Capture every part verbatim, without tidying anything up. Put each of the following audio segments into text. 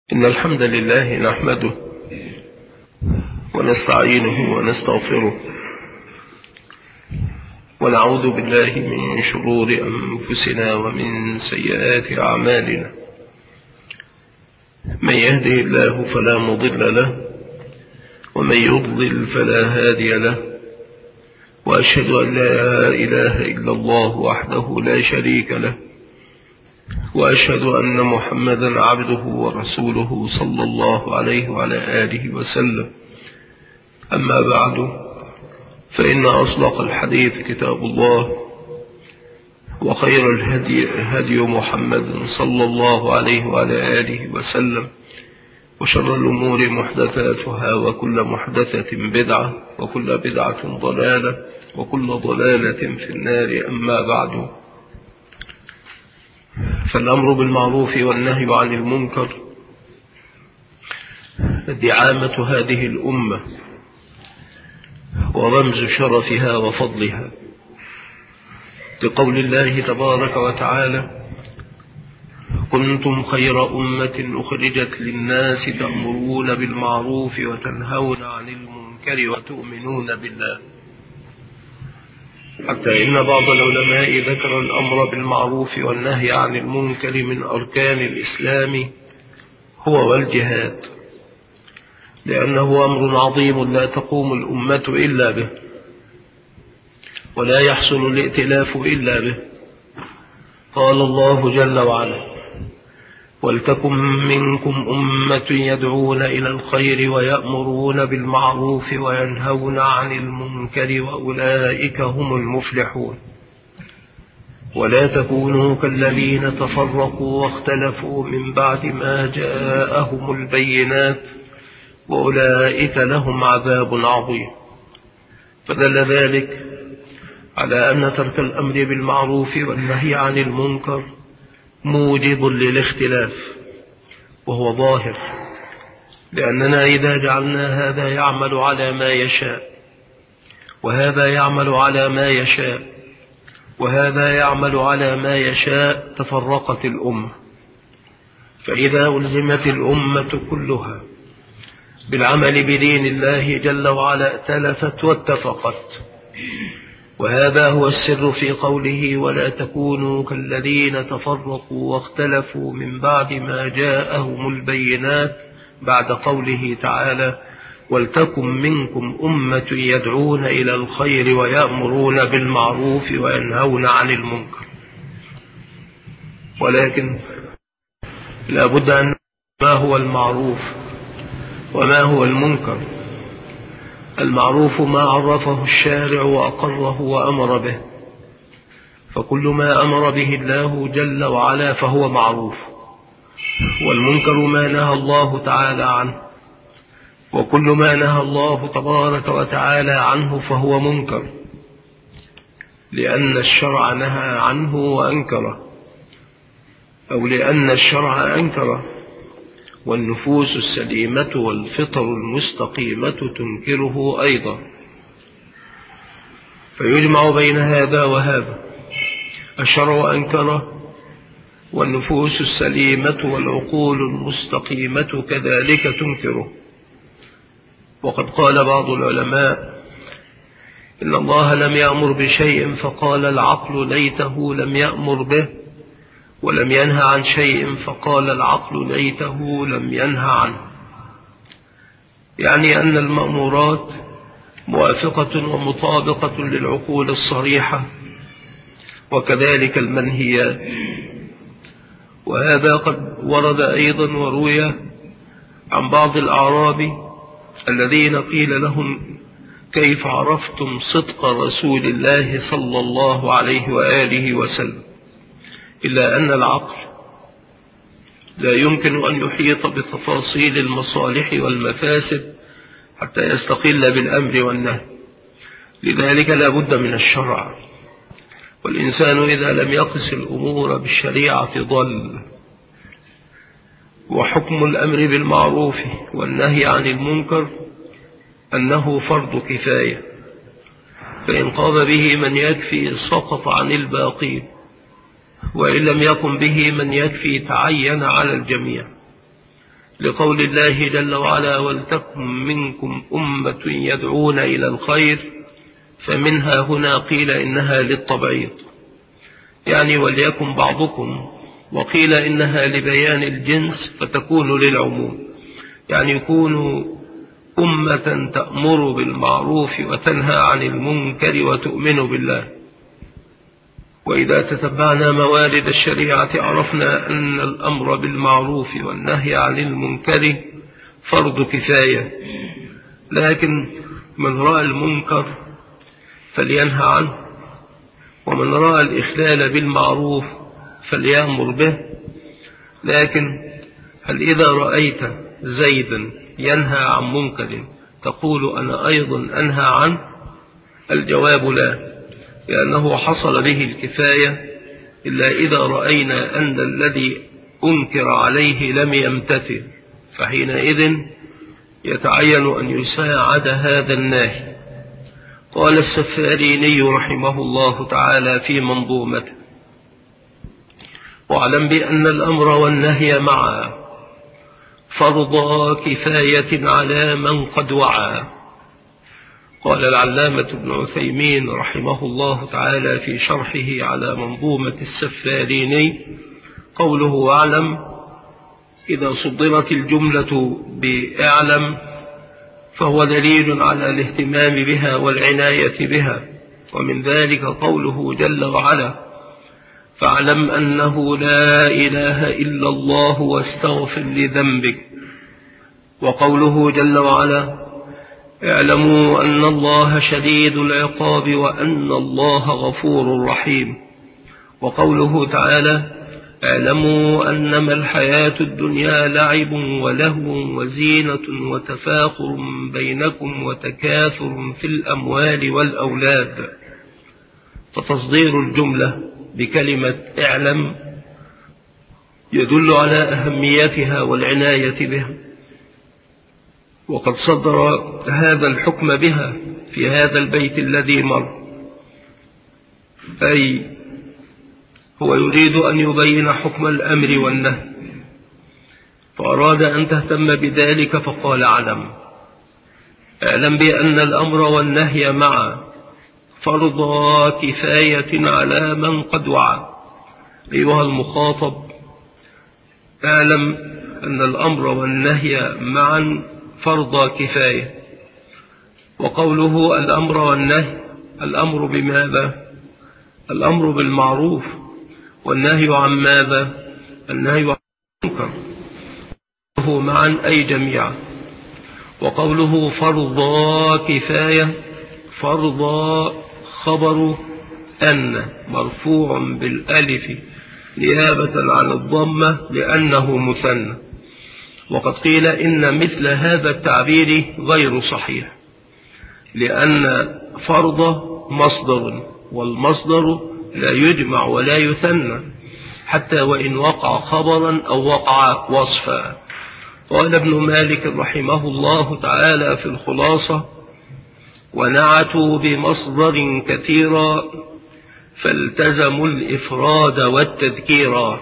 إن الحمد لله نحمده ونستعينه ونستغفره ونعوذ بالله من شرور أنفسنا ومن سيئات أعمالنا. من يهده الله فلا مضل له ومن يضلل فلا هادي له، وأشهد أن لا إله إلا الله وحده لا شريك له، وأشهد أن محمدا عبده ورسوله صلى الله عليه وعلى آله وسلم. أما بعد، فإن أصدق الحديث كتاب الله، وخير الهدي هدي محمد صلى الله عليه وعلى آله وسلم، وشر الأمور محدثاتها، وكل محدثة بدعة، وكل بدعة ضلالة، وكل ضلالة في النار. أما بعد، فالأمر بالمعروف والنهي عن المنكر دعامة هذه الأمة ورمز شرفها وفضلها، لقول الله تبارك وتعالى: كنتم خير أمة أخرجت للناس تأمرون بالمعروف وتنهون عن المنكر وتؤمنون بالله. حتى إن بعض العلماء ذكر الأمر بالمعروف والنهي عن المنكر من أركان الإسلام هو والجهاد، لأنه أمر عظيم لا تقوم الأمة إلا به، ولا يحصل الائتلاف إلا به. قال الله جل وعلا: ولتكن منكم أمة يدعون إلى الخير ويأمرون بالمعروف وينهون عن المنكر وأولئك هم المفلحون. ولا تكونوا كالذين تفرقوا واختلفوا من بعد ما جاءهم البينات وأولئك لهم عذاب عظيم. فدل ذلك على أن ترك الأمر بالمعروف والنهي عن المنكر موجب للاختلاف، وهو ظاهر، لأننا إذا جعلنا هذا يعمل على ما يشاء وهذا يعمل على ما يشاء وهذا يعمل على ما يشاء تفرقت الأمة. فإذا ألزمت الأمة كلها بالعمل بدين الله جل وعلا ائتلفت واتفقت. وهذا هو السر في قوله: ولا تكونوا كالذين تفرقوا واختلفوا من بعد ما جاءهم البينات، بعد قوله تعالى: ولتكن منكم أمة يدعون إلى الخير ويأمرون بالمعروف وينهون عن المنكر. ولكن لا بد أن ما هو المعروف وما هو المنكر. المعروف ما عرفه الشارع وأقره وأمر به، فكل ما أمر به الله جل وعلا فهو معروف. والمنكر ما نهى الله تعالى عنه، وكل ما نهى الله تبارك وتعالى عنه فهو منكر، لأن الشرع نهى عنه وأنكره، أو لأن الشرع أنكره، والنفوس السليمة والفطر المستقيمة تنكره أيضا. فيجمع بين هذا وهذا، الشرع أنكره والنفوس السليمة والعقول المستقيمة كذلك تنكره. وقد قال بعض العلماء: إن الله لم يأمر بشيء فقال العقل ليته لم يأمر به، ولم ينهى عن شيء فقال العقل ليته لم ينهى عنه. يعني أن المأمورات موافقة ومطابقة للعقول الصريحة، وكذلك المنهيات. وهذا قد ورد أيضا وروي عن بعض الأعراب الذين قيل لهم: كيف عرفتم صدق رسول الله صلى الله عليه وآله وسلم؟ إلا أن العقل لا يمكن أن يحيط بتفاصيل المصالح والمفاسد حتى يستقل بالأمر والنهي، لذلك لا بد من الشرع. والإنسان إذا لم يقس الأمور بالشريعة ضل. وحكم الأمر بالمعروف والنهي عن المنكر أنه فرض كفاية، فإن قام به من يكفي سقط عن الباقين، وإن لم يكن به من يكفي تعين على الجميع. لقول الله جل وعلا: ولتكن منكم أمة يدعون إلى الخير، فمنها هنا قيل إنها للتبعيض، يعني وليكن بعضكم، وقيل إنها لبيان الجنس فتكون للعموم، يعني يكونوا أمة تأمر بالمعروف وتنهى عن المنكر وتؤمن بالله. وإذا تتبعنا موارد الشريعة عرفنا أن الأمر بالمعروف والنهي عن المنكر فرض كفاية، لكن من رأى المنكر فلينهى عنه، ومن رأى الإخلال بالمعروف فليأمر به. لكن هل إذا رأيت زيدا ينهى عن منكر تقول أنا أيضا أنهى عنه؟ الجواب لا، لأنه حصل به الكفاية، إلا إذا رأينا أن الذي أنكر عليه لم يمتثل، فحينئذ يتعين أن يساعد هذا الناهي. قال السفاريني رحمه الله تعالى في منظومته: واعلم بأن الأمر والنهي معا فرض كفاية على من قد وعى. قال العلامة ابن عثيمين رحمه الله تعالى في شرحه على منظومة السفاريني: قوله واعلم إذا صدرت الجملة بأعلم فهو دليل على الاهتمام بها والعناية بها، ومن ذلك قوله جل وعلا: فاعلم أنه لا إله إلا الله واستغفر لذنبك، وقوله جل وعلا: اعلموا أن الله شديد العقاب وأن الله غفور رحيم، وقوله تعالى: اعلموا أنما الحياة الدنيا لعب ولهو وزينة وتفاخر بينكم وتكاثر في الأموال والأولاد. فتصدير الجملة بكلمة اعلم يدل على أهميتها والعناية بها، وقد صدر هذا الحكم بها في هذا البيت الذي مر، أي هو يريد أن يبين حكم الأمر والنهي، فأراد أن تهتم بذلك فقال: اعلم اعلم بأن الأمر والنهي معا فرض كفاية على من قد وعى. أيها المخاطب، اعلم أن الأمر والنهي معا فرض كفاية. وقوله الأمر والنهي، الأمر بماذا؟ الأمر بالمعروف، والنهي عن ماذا؟ النهي عن المنكر، هو معا أي جميعا. وقوله فرض كفاية، فرض خبر أن مرفوع بالألف نيابة عن الضمة لأنه مثنى. وقد قيل إن مثل هذا التعبير غير صحيح، لأن فرض مصدر، والمصدر لا يجمع ولا يثنى حتى وإن وقع خبرا أو وقع وصفا. قال ابن مالك رحمه الله تعالى في الخلاصة: ونعتوا بمصدر كثيرا فالتزموا الإفراد والتذكيرا،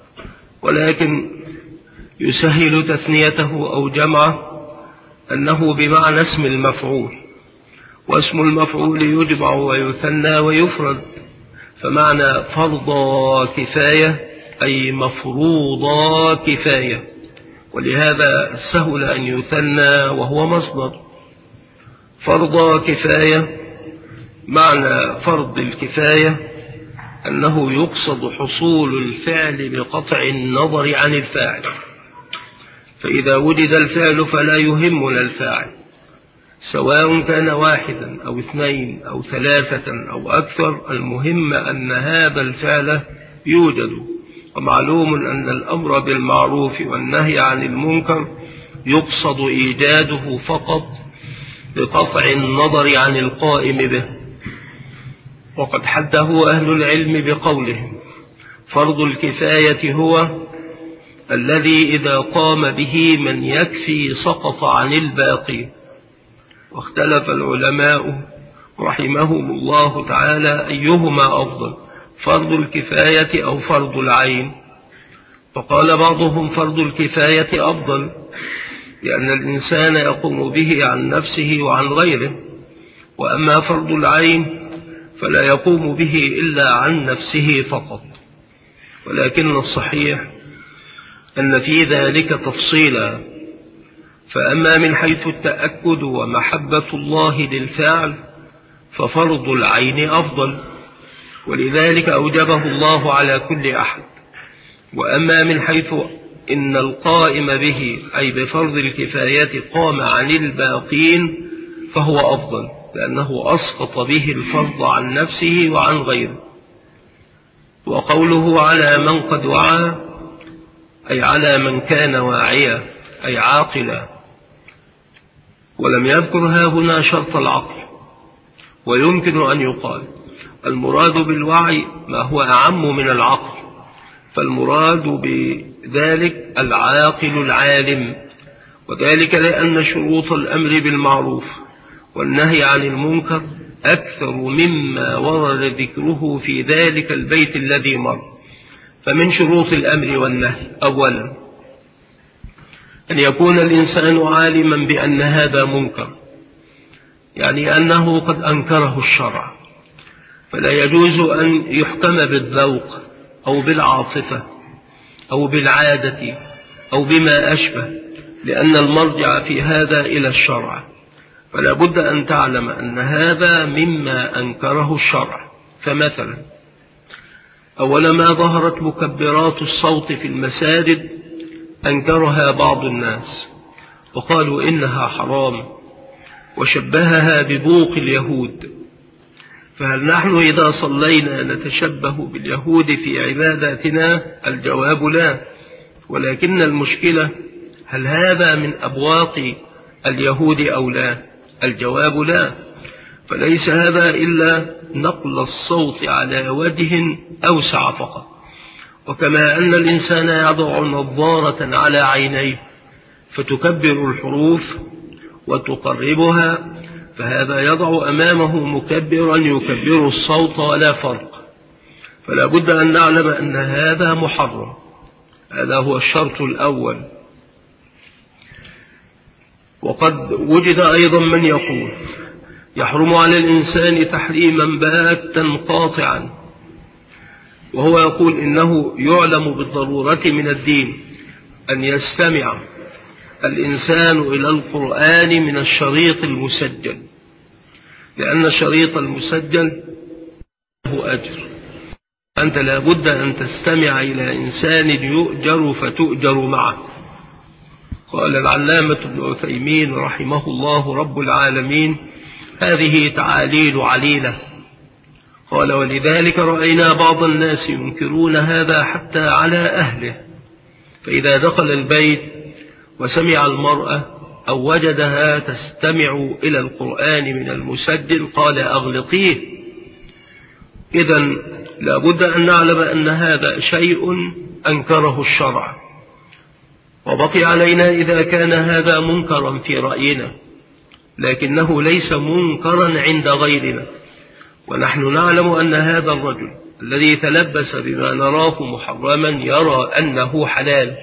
ولكن يسهل تثنيته أو جمعه أنه بمعنى اسم المفعول، واسم المفعول يجمع ويثنى ويفرد، فمعنى فرض كفاية أي مفروض كفاية، ولهذا سهل أن يثنى وهو مصدر. فرض كفاية معنى فرض الكفاية أنه يقصد حصول الفعل بقطع النظر عن الفاعل، فإذا وجد الفعل فلا يهمنا الفاعل، سواء كان واحدا أو اثنين أو ثلاثة أو أكثر، المهم أن هذا الفعل يوجد. ومعلوم أن الأمر بالمعروف والنهي عن المنكر يقصد إيجاده فقط بقطع النظر عن القائم به. وقد حده أهل العلم بقولهم: فرض الكفاية هو الذي إذا قام به من يكفي سقط عن الباقي. واختلف العلماء رحمهم الله تعالى أيهما أفضل، فرض الكفاية أو فرض العين، فقال بعضهم فرض الكفاية أفضل لأن الإنسان يقوم به عن نفسه وعن غيره، وأما فرض العين فلا يقوم به إلا عن نفسه فقط. ولكن الصحيح أن في ذلك تفصيلا، فأما من حيث التأكد ومحبة الله للفعل ففرض العين أفضل، ولذلك أوجبه الله على كل أحد. وأما من حيث إن القائم به أي بفرض الكفاية قام عن الباقين فهو أفضل، لأنه أسقط به الفرض عن نفسه وعن غيره. وقوله على من قد وعى أي على من كان واعيا أي عاقلا، ولم يذكر ها هنا شرط العقل. ويمكن أن يقال المراد بالوعي ما هو أعم من العقل، فالمراد بذلك العاقل العالم، وذلك لأن شروط الأمر بالمعروف والنهي عن المنكر أكثر مما ورد ذكره في ذلك البيت الذي مر. فمن شروط الأمر والنهي أولا أن يكون الإنسان عالما بأن هذا منكر، يعني أنه قد أنكره الشرع، فلا يجوز أن يحكم بالذوق أو بالعاطفة أو بالعادة أو بما أشبه، لأن المرجع في هذا إلى الشرع. فلا بد أن تعلم أن هذا مما أنكره الشرع. فمثلا أول ما ظهرت مكبرات الصوت في المساجد أنكرها بعض الناس وقالوا إنها حرام، وشبهها ببوق اليهود. فهل نحن إذا صلينا نتشبه باليهود في عباداتنا؟ الجواب لا، ولكن المشكلة هل هذا من أبواق اليهود أو لا؟ الجواب لا. فليس هذا إلا نقل الصوت على وجه أوسع فقط. وكما أن الإنسان يضع نظارة على عينيه فتكبر الحروف وتقربها، فهذا يضع أمامه مكبرا يكبر الصوت ولا فرق. فلا بد أن نعلم أن هذا محرم. هذا هو الشرط الأول. وقد وجد أيضا من يقول يحرم على الإنسان تحريما باتا قاطعا، وهو يقول إنه يعلم بالضرورة من الدين أن يستمع الإنسان إلى القرآن من الشريط المسجل، لأن الشريط المسجل له أجر. أنت لا بد أن تستمع إلى إنسان يؤجر فتؤجر معه. قال العلامة ابن عثيمين رحمه الله رب العالمين: هذه تعاليل عليلة. قال: ولذلك رأينا بعض الناس ينكرون هذا حتى على أهله، فإذا دخل البيت وسمع المرأة أو وجدها تستمع إلى القرآن من المسجل قال: أغلقيه. إذن لا بد أن نعلم أن هذا شيء أنكره الشرع، وبقي علينا إذا كان هذا منكرا في رأينا، لكنه ليس منكرا عند غيرنا. ونحن نعلم أن هذا الرجل الذي تلبس بما نراه محرما يرى أنه حلال،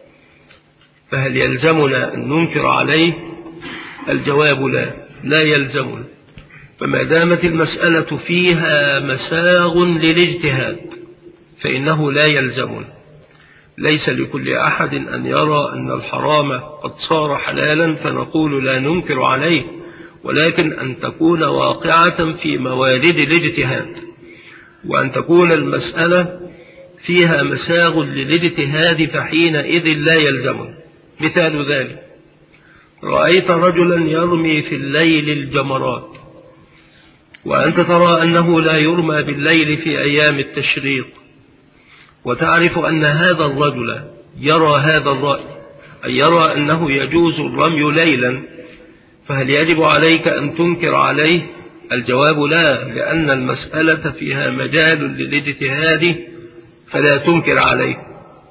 فهل يلزمنا أن ننكر عليه؟ الجواب لا، لا يلزمنا. فما دامت المسألة فيها مساغ للاجتهاد فإنه لا يلزمنا. ليس لكل أحد أن يرى أن الحرام قد صار حلالا فنقول لا ننكر عليه، ولكن أن تكون واقعة في موارد الاجتهاد، وأن تكون المسألة فيها مساغ للاجتهاد فحينئذ لا يلزمنا. مثال ذلك: رأيت رجلا يرمي في الليل الجمرات، وأنت ترى أنه لا يرمى بالليل في أيام التشريق، وتعرف أن هذا الرجل يرى هذا الرأي، أي يرى أنه يجوز الرمي ليلا، فهل يجب عليك أن تنكر عليه؟ الجواب لا، لأن المسألة فيها مجال للاجتهاد فلا تنكر عليه.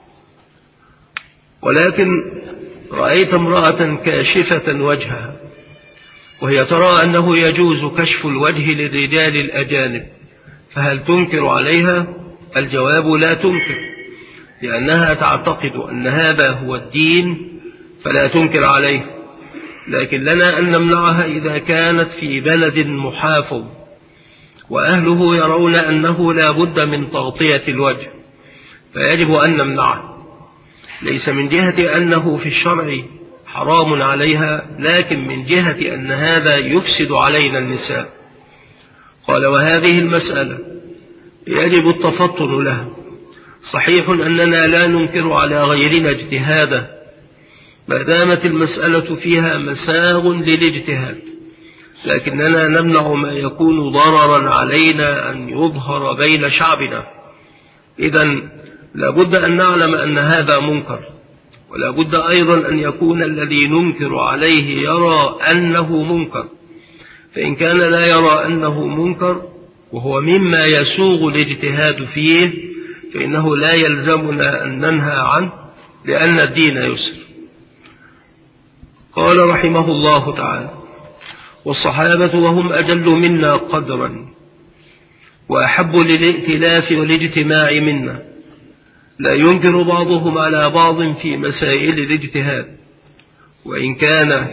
ولكن رأيت امرأة كاشفة وجهها وهي ترى أنه يجوز كشف الوجه للرجال الأجانب، فهل تنكر عليها؟ الجواب لا تنكر، لأنها تعتقد أن هذا هو الدين، فلا تنكر عليه، لكن لنا أن نمنعها إذا كانت في بلد محافظ وأهله يرون أنه لا بد من تغطية الوجه، فيجب أن نمنعه، ليس من جهة أنه في الشرع حرام عليها، لكن من جهة أن هذا يفسد علينا النساء. قال: وهذه المسألة يجب التفطن لها. صحيح أننا لا ننكر على غيرنا اجتهادا ما دامت المسألة فيها مساغ للاجتهاد، لكننا نمنع ما يكون ضررا علينا أن يظهر بين شعبنا. إذن لابد أن نعلم أن هذا منكر، ولا بد أيضا أن يكون الذي ننكر عليه يرى أنه منكر، فإن كان لا يرى أنه منكر وهو مما يسوغ الاجتهاد فيه فإنه لا يلزمنا أن ننهى عنه، لأن الدين يسر. قال رحمه الله تعالى: والصحابة وهم أجل منا قدرا وأحب للائتلاف والاجتماع منا، لا ينكر بعضهم على بعض في مسائل الاجتهاد، وإن كان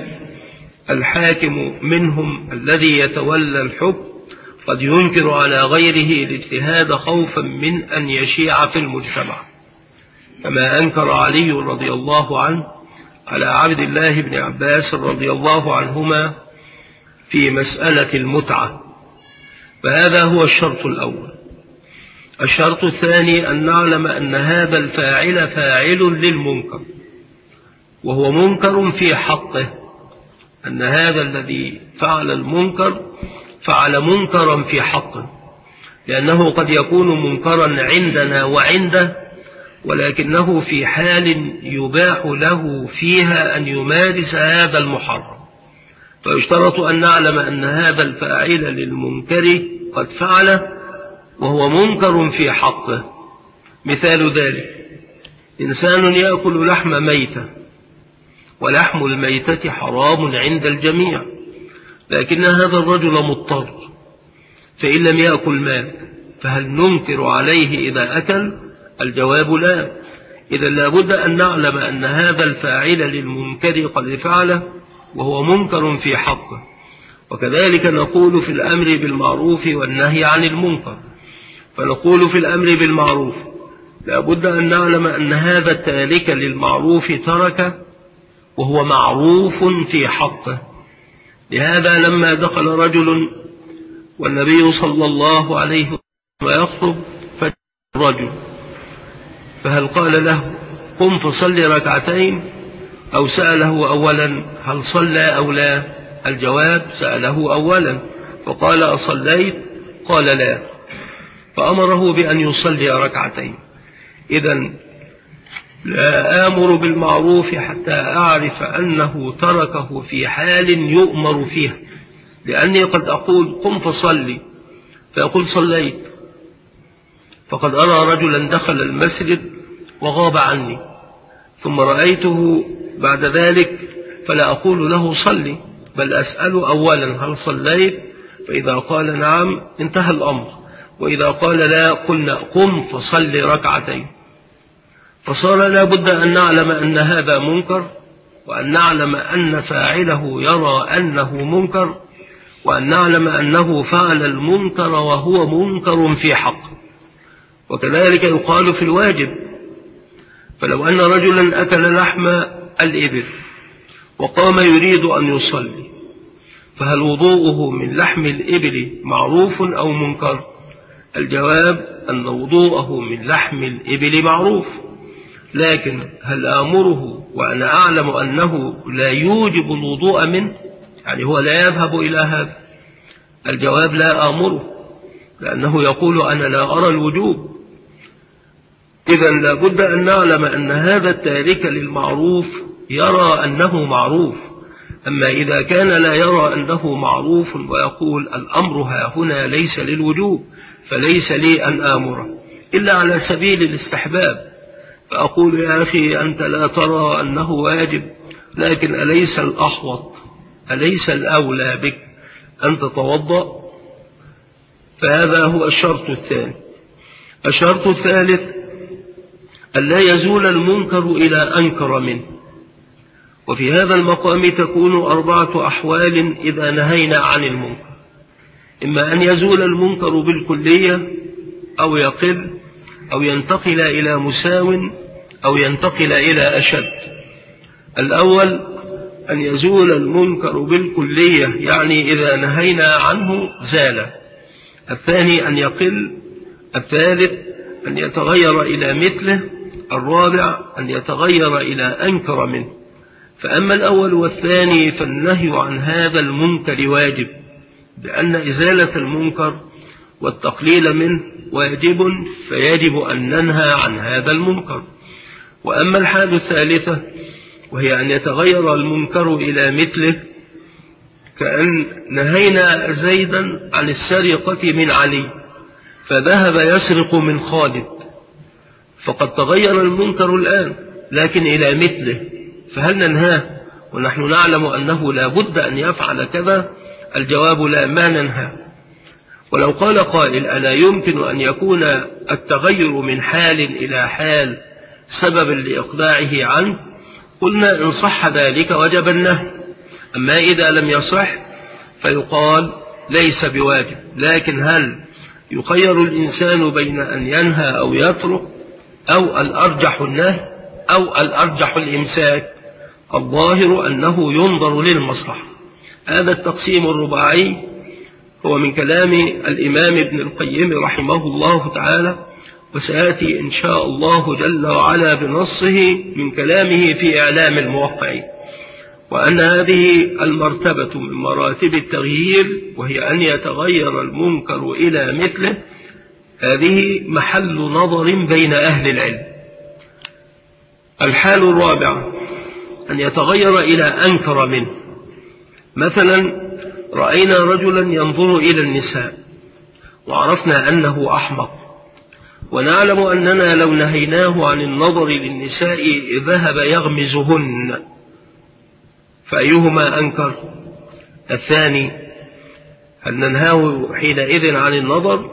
الحاكم منهم الذي يتولى الحكم قد ينكر على غيره الاجتهاد خوفا من أن يشيع في المجتمع، كما أنكر علي رضي الله عنه على عبد الله بن عباس رضي الله عنهما في مسألة المتعة. فهذا هو الشرط الأول. الشرط الثاني أن نعلم أن هذا الفاعل فاعل للمنكر، وهو منكر في حقه، أن هذا الذي فعل المنكر فعل منكرا في حقه، لأنه قد يكون منكرا عندنا وعنده، ولكنه في حال يباح له فيها أن يمارس هذا المحرم، فيشترط أن نعلم أن هذا الفاعل للمنكر قد فعله وهو منكر في حقه. مثال ذلك: إنسان يأكل لحم ميتة، ولحم الميتة حرام عند الجميع، لكن هذا الرجل مضطر، فإن لم يأكل مات، فهل ننكر عليه إذا أكل؟ الجواب لا. إذا لابد أن نعلم أن هذا الفاعل للمنكر قد فعله وهو منكر في حقه. وكذلك نقول في الأمر بالمعروف والنهي عن المنكر، فنقول في الأمر بالمعروف لابد أن نعلم أن هذا التارك للمعروف ترك وهو معروف في حقه. لهذا لما دخل رجل والنبي صلى الله عليه وسلم يخطب فجاء الرجل، فهل قال له قم فصلي ركعتين، أو سأله أولا هل صلى أو لا؟ الجواب: سأله أولا، فقال أصليت؟ قال لا، فأمره بأن يصلي ركعتين. إذن لا آمر بالمعروف حتى أعرف أنه تركه في حال يؤمر فيها، لأني قد أقول قم فصلي فيقول صليت، فقد أرى رجلا دخل المسجد وغاب عني، ثم رأيته بعد ذلك فلا أقول له صلي، بل أسأل أولا هل صليت؟ فإذا قال نعم انتهى الأمر، وإذا قال لا قلنا قم فصلي ركعتين. فصار لا بد أن نعلم أن هذا منكر، وأن نعلم أن فاعله يرى أنه منكر، وأن نعلم أنه فعل المنكر وهو منكر في حق. وكذلك يقال في الواجب، فلو أن رجلا أكل لحم الإبل وقام يريد أن يصلي، فهل وضوءه من لحم الإبل معروف أو منكر؟ الجواب أن وضوءه من لحم الإبل معروف، لكن هل آمره وأنا أعلم أنه لا يوجب الوضوء منه؟ يعني هو لا يذهب إلى هذا. الجواب: لا آمره، لأنه يقول أنا لا أرى الوجوب. إذن لا بد أن نعلم أن هذا التارك للمعروف يرى أنه معروف، أما إذا كان لا يرى أنه معروف ويقول الأمر ها هنا ليس للوجوب، فليس لي أن آمره إلا على سبيل الاستحباب، فأقول يا أخي أنت لا ترى أنه واجب، لكن أليس الأحوط، أليس الأولى بك أن تتوضأ؟ فهذا هو الشرط الثاني. الشرط الثالث أن لا يزول المنكر إلى أنكر منه، وفي هذا المقام تكون أربعة أحوال إذا نهينا عن المنكر: إما أن يزول المنكر بالكلية، أو يقل، أو ينتقل إلى مساو، أو ينتقل إلى أشد. الأول أن يزول المنكر بالكلية، يعني إذا نهينا عنه زال. الثاني أن يقل. الثالث أن يتغير إلى مثله. الرابع أن يتغير إلى أنكر منه. فأما الأول والثاني فالنهي عن هذا المنكر واجب، بأن إزالة المنكر والتقليل منه واجب، فيجب أن ننهى عن هذا المنكر. وأما الحال الثالثة وهي أن يتغير المنكر إلى مثله، كأن نهينا زيدا عن السرقة من علي فذهب يسرق من خالد، فقد تغير المنكر الآن لكن إلى مثله، فهل ننهاه ونحن نعلم أنه لا بد أن يفعل كذا؟ الجواب لا، ما ننهاه. ولو قال قائل: ألا يمكن أن يكون التغير من حال إلى حال سببا لإقلاعه عنه؟ قلنا إن صح ذلك وجب النهي. أما إذا لم يصح فيقال ليس بواجب. لكن هل يخير الإنسان بين أن ينهى أو يترك، أو الأرجح النهي أو الأرجح الإمساك؟ الظاهر أنه ينظر للمصلحة. هذا التقسيم الرباعي هو من كلام الإمام ابن القيم رحمه الله تعالى، وسيأتي إن شاء الله جل وعلا بنصه من كلامه في إعلام الموقعين. وأن هذه المرتبة من مراتب التغيير، وهي أن يتغير المنكر إلى مثله، هذه محل نظر بين أهل العلم. الحال الرابع أن يتغير إلى أنكر منه. مثلا رأينا رجلا ينظر إلى النساء وعرفنا أنه أحمق، ونعلم أننا لو نهيناه عن النظر للنساء ذهب يغمزهن، فأيهما أنكر؟ الثاني. هل ننهاه حينئذ عن النظر؟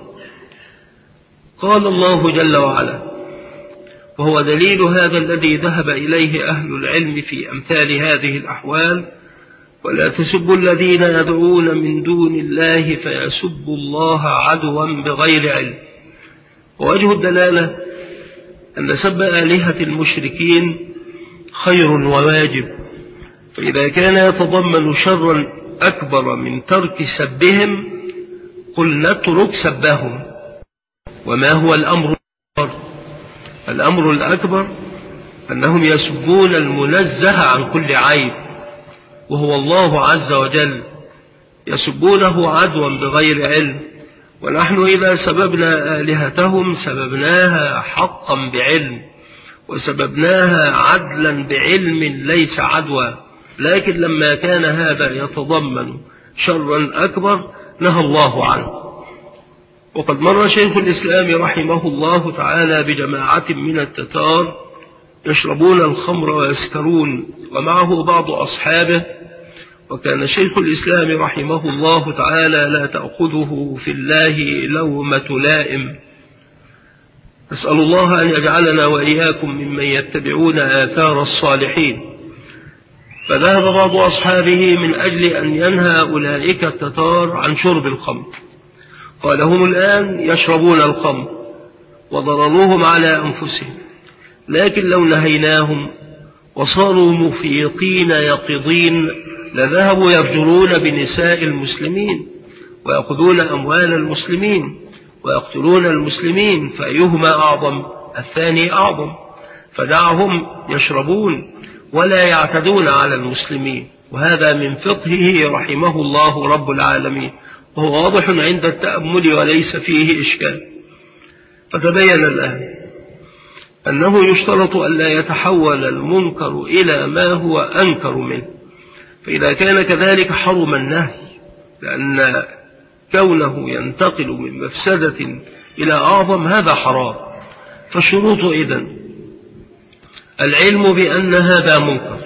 قال الله جل وعلا، وهو دليل هذا الذي ذهب إليه أهل العلم في أمثال هذه الأحوال: ولا تسبوا الذين يدعون من دون الله فيسبوا الله عدوا بغير علم. ووجه الدلالة أن سب آلهة المشركين خير وواجب، فإذا كان يتضمن شرا أكبر من ترك سبهم قل نترك سبهم. وما هو الأمر الأكبر؟ الأمر الأكبر أنهم يسبون المنزه عن كل عيب، وهو الله عز وجل، يسبونه عدوا بغير علم. ونحن إذا سببنا آلهتهم سببناها حقا بعلم، وسببناها عدلا بعلم ليس عدوى. لكن لما كان هذا يتضمن شرا أكبر نهى الله عنه. وقد مر شيخ الإسلام رحمه الله تعالى بجماعة من التتار يشربون الخمر ويسكرون، ومعه بعض أصحابه، وكان شيخ الإسلام رحمه الله تعالى لا تأخذه في الله لومة لائم. أسأل الله أن يجعلنا وإياكم ممن يتبعون آثار الصالحين. فذهب بعض أصحابه من أجل أن ينهى أولئك التتار عن شرب الخمر، قال هم الآن يشربون الخمر وضرروهم على أنفسهم، لكن لو نهيناهم وصاروا مفيقين يقظين لذهبوا يفجرون بنساء المسلمين ويأخذون أموال المسلمين ويقتلون المسلمين، فأيهما أعظم؟ الثاني أعظم. فدعهم يشربون ولا يعتدون على المسلمين، وهذا من فقهه رحمه الله رب العالمين، وهو واضح عند التأمل وليس فيه إشكال. فتبين الآن أنه يشترط أن لا يتحول المنكر إلى ما هو أنكر منه، فإذا كان كذلك حرم النهي، لأن كونه ينتقل من مفسدة إلى أعظم هذا حرام. فالشروط إذن: العلم بأن هذا منكر،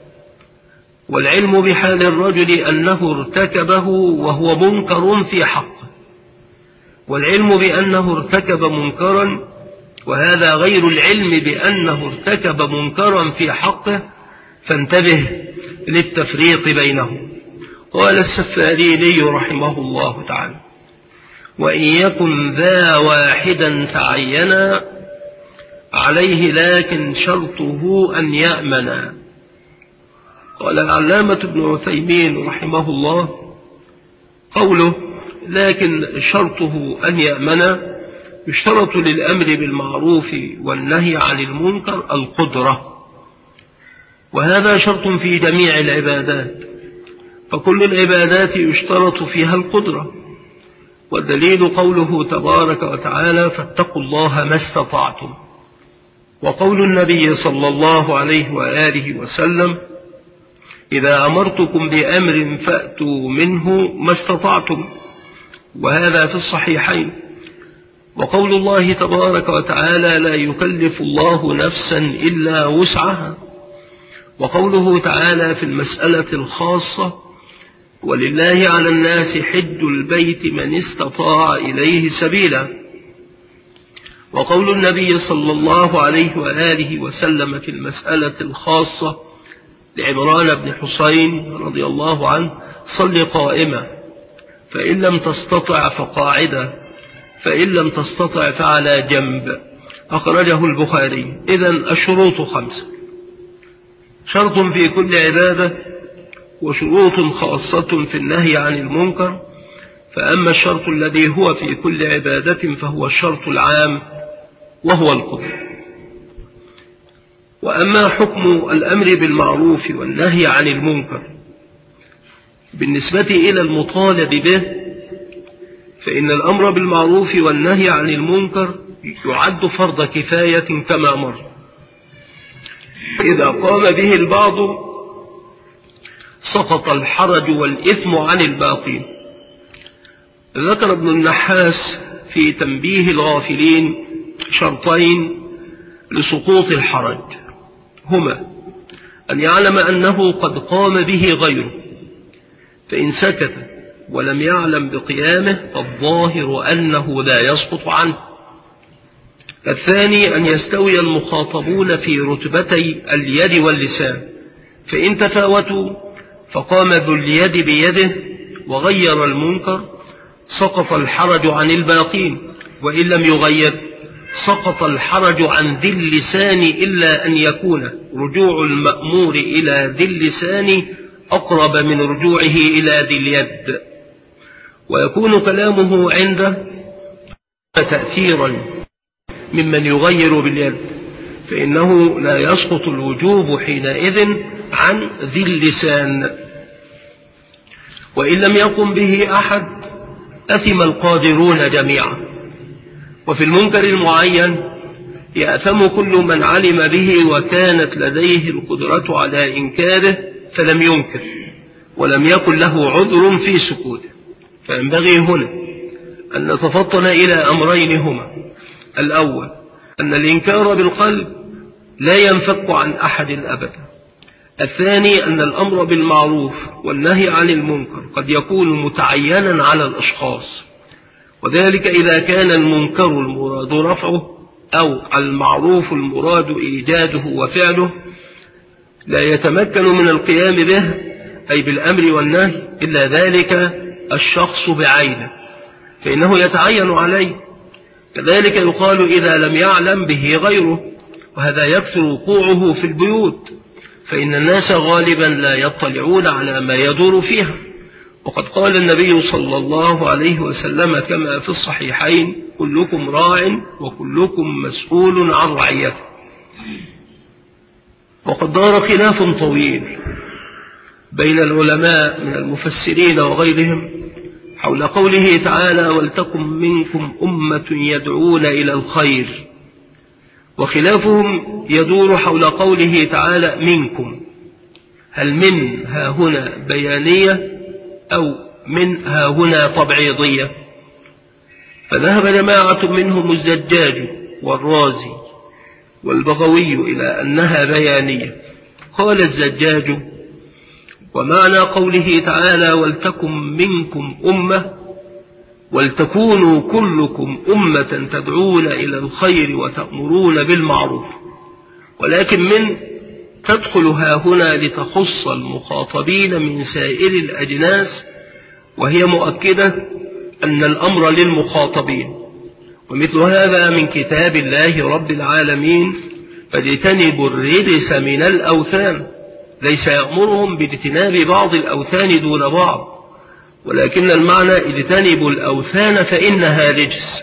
والعلم بحال الرجل أنه ارتكبه وهو منكر في حقه، والعلم بأنه ارتكب منكرا، وهذا غير العلم بأنه ارتكب منكرا في حقه، فانتبه للتفريق بينهم. قال السفاريني رحمه الله تعالى: وإن يكن ذا واحدا تعينا عليه لكن شرطه أن يأمن. قال العلامة ابن عثيمين رحمه الله: قوله لكن شرطه أن يأمن يشترط للأمر بالمعروف والنهي عن المنكر القدرة، وهذا شرط في جميع العبادات، فكل العبادات يشترط فيها القدرة، والدليل قوله تبارك وتعالى: فاتقوا الله ما استطعتم، وقول النبي صلى الله عليه وآله وسلم: إذا أمرتكم بأمر فأتوا منه ما استطعتم، وهذا في الصحيحين. وقول الله تبارك وتعالى: لا يكلف الله نفسا إلا وسعها. وقوله تعالى في المسألة الخاصة: ولله على الناس حج البيت من استطاع إليه سبيلا. وقول النبي صلى الله عليه وآله وسلم في المسألة الخاصة لعمران بن حسين رضي الله عنه: صل قائما، فإن لم تستطع فقاعدا، فإن لم تستطع فعلى جنب. أخرجه البخاري. إذن الشروط خمسة: شرط في كل عبادة، وشروط خاصة في النهي عن المنكر. فأما الشرط الذي هو في كل عبادة فهو الشرط العام وهو القدرة. وأما حكم الأمر بالمعروف والنهي عن المنكر بالنسبة إلى المطالب به، فإن الأمر بالمعروف والنهي عن المنكر يعد فرض كفاية كما مر. إذا قام به البعض سقط الحرج والإثم عن الباقين. ذكر ابن النحاس في تنبيه الغافلين شرطين لسقوط الحرج، هما: أن يعلم أنه قد قام به غيره، فإن سكت ولم يعلم بقيامه فالظاهر أنه لا يسقط عنه. الثاني: أن يستوي المخاطبون في رتبتي اليد واللسان، فإن تفاوتوا فقام ذو اليد بيده وغير المنكر سقط الحرج عن الباقين، وإن لم يغير سقط الحرج عن ذي اللسان، إلا أن يكون رجوع المأمور إلى ذي اللسان أقرب من رجوعه إلى ذي اليد، ويكون كلامه عنده تأثيرا ممن يغير باليد، فإنه لا يسقط الوجوب حينئذ عن ذي اللسان. وإن لم يقم به أحد أثم القادرون جميعا. وفي المنكر المعين يأثم كل من علم به وكانت لديه القدرة على إنكاره فلم ينكر ولم يكن له عذر في سكوته. فينبغي هنا أن نتفطن إلى أمرين هما: الأول أن الإنكار بالقلب لا ينفك عن أحد أبدا. الثاني أن الأمر بالمعروف والنهي عن المنكر قد يكون متعينا على الأشخاص، وذلك إذا كان المنكر المراد رفعه أو المعروف المراد إيجاده وفعله لا يتمكن من القيام به أي بالأمر والنهي إلا ذلك الشخص بعينه، فإنه يتعين عليه. كذلك يقال إذا لم يعلم به غيره، وهذا يكثر وقوعه في البيوت، فإن الناس غالبا لا يطلعون على ما يدور فيها. وقد قال النبي صلى الله عليه وسلم كما في الصحيحين: كلكم راع وكلكم مسؤول عن رعيته. وقد دار خلاف طويل بين العلماء من المفسرين وغيرهم حول قوله تعالى: ولتكن منكم أمة يدعون إلى الخير، وخلافهم يدور حول قوله تعالى: منكم، هل من ها هنا بيانية أو من ها هنا تبعيضية؟ فذهب جماعة منهم الزجاج والرازي والبغوي إلى أنها بيانية. قال الزجاج: ومعنى قوله تعالى: ولتكن منكم أمة، ولتكونوا كلكم أمة تدعون إلى الخير وتأمرون بالمعروف، ولكن من تدخل هاهنا لتخص المخاطبين من سائر الأجناس، وهي مؤكدة أن الأمر للمخاطبين. ومثل هذا من كتاب الله رب العالمين: فاجتنبوا الرجس من الأوثان، ليس يأمرهم باجتناب بعض الأوثان دون بعض، ولكن المعنى اجتنبوا الأوثان فإنها رجس.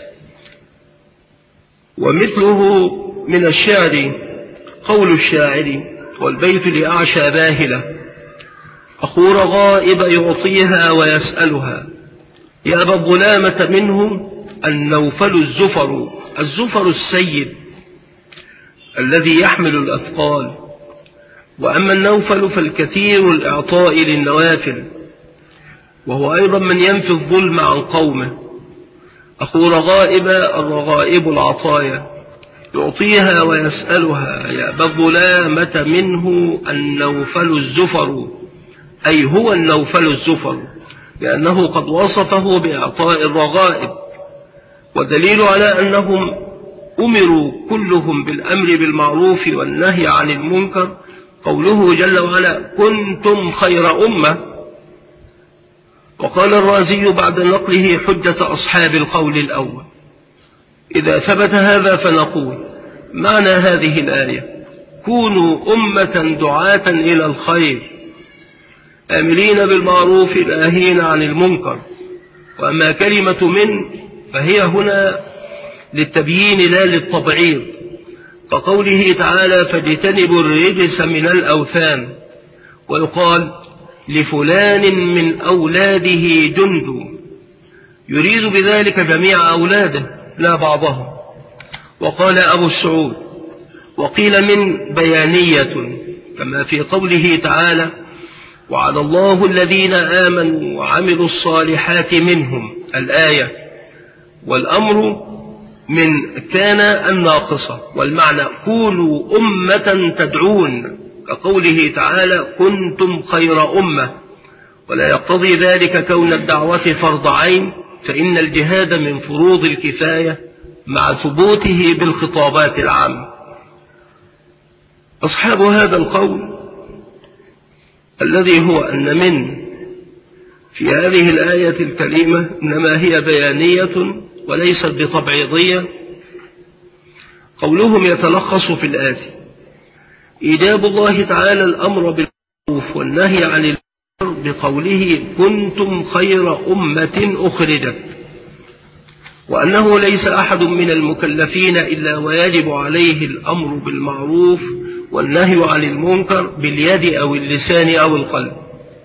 ومثله من الشعر قول الشاعر: والبيت لأعشى باهلة، أخو رغائب يعطيها ويسألها، يأبى الظلامة منه النوفل الزفر. الزفر السيد الذي يحمل الأثقال، وأما النوفل فالكثير الإعطاء للنوافل، وهو أيضا من ينفي الظلم عن قومه. أخو رغائب الرغائب العطايا، يعطيها ويسألها، يأبى الظلامة منه النوفل الزفر، أي هو النوفل الزفر، لأنه قد وصفه بإعطاء الرغائب. ودليل على أنهم أمروا كلهم بالأمر بالمعروف والنهي عن المنكر قوله جل وعلا: كنتم خير أمة. وقال الرازي بعد نقله حجة أصحاب القول الأول: إذا ثبت هذا فنقول معنى هذه الآية: كونوا أمة دعاة إلى الخير، آمرين بالمعروف ناهين عن المنكر. وأما كلمة من فهي هنا للتبيين لا للتبعيض، كقوله تعالى: فاجتنبوا الرجس من الأوثان. ويقال: لفلان من أولاده جند، يريد بذلك جميع أولاده لا بعضهم. وقال أبو السعود: وقيل من بيانية، كما في قوله تعالى: وعلى الله الذين آمنوا وعملوا الصالحات منهم، الآية. والأمر من كان الناقصة، والمعنى كونوا أمة تدعون، كقوله تعالى: كنتم خير أمة. ولا يقتضي ذلك كون الدعوة فرض عين، فإن الجهاد من فروض الكفاية مع ثبوته بالخطابات العامة. أصحاب هذا القول الذي هو أن من في هذه الآية الكريمة إنما هي بيانية وليست بتبعيضية، قولهم يتلخص في الآتي: إيجاب الله تعالى الأمر بالمعروف والنهي عن المنكر بقوله: كنتم خير أمة أخرجت، وأنه ليس أحد من المكلفين إلا ويجب عليه الأمر بالمعروف والنهي عن المنكر باليد أو اللسان أو القلب.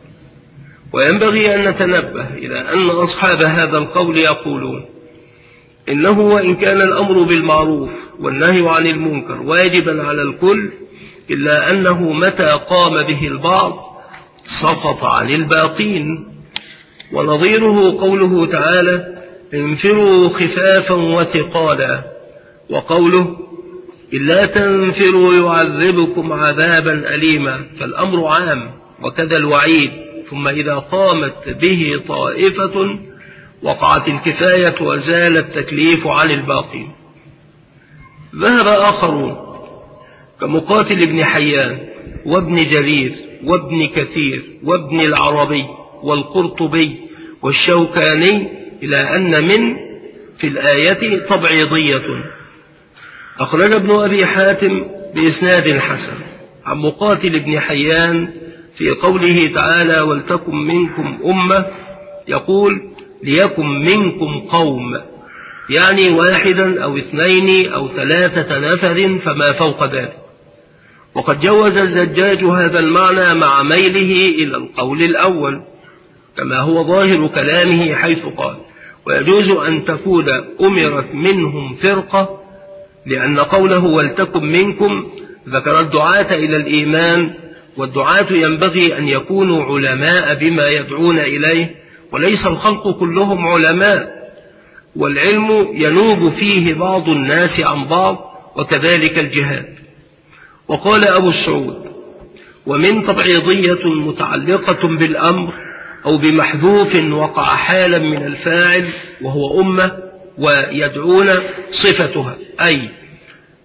وينبغي أن نتنبه إلى أن أصحاب هذا القول يقولون إنه وإن كان الأمر بالمعروف والنهي عن المنكر واجبا على الكل، إلا أنه متى قام به البعض سقط عن الباقين. ونظيره قوله تعالى: انفروا خفافا وثقالا، وقوله: إلا تنفروا يعذبكم عذابا أليما. فالأمر عام وكذا الوعيد، ثم إذا قامت به طائفة وقعت الكفاية وزال التكليف عن الباقين. ذهب آخرون كمقاتل ابن حيان وابن جرير وابن كثير وابن العربي والقرطبي والشوكاني إلى أن من في الآية تبعيضية. أخرج ابن أبي حاتم بإسناد حسن عن مقاتل ابن حيان في قوله تعالى: ولتكن منكم أمة، يقول: ليكن منكم قوم، يعني واحدا أو اثنين أو ثلاثة نفر فما فوق ذلك. وقد جوز الزجاج هذا المعنى مع ميله إلى القول الأول، كما هو ظاهر كلامه، حيث قال: ويجوز أن تكون أمرت منهم فرقة، لأن قوله ولتكن منكم ذكر الدعاة إلى الإيمان، والدعاة ينبغي أن يكونوا علماء بما يدعون إليه، وليس الخلق كلهم علماء، والعلم ينوب فيه بعض الناس عن بعض، وكذلك الجهاد. وقال أبو السعود: ومن تبعيضية متعلقة بالأمر أو بمحذوف وقع حالا من الفاعل وهو أمة، ويدعون صفتها، أي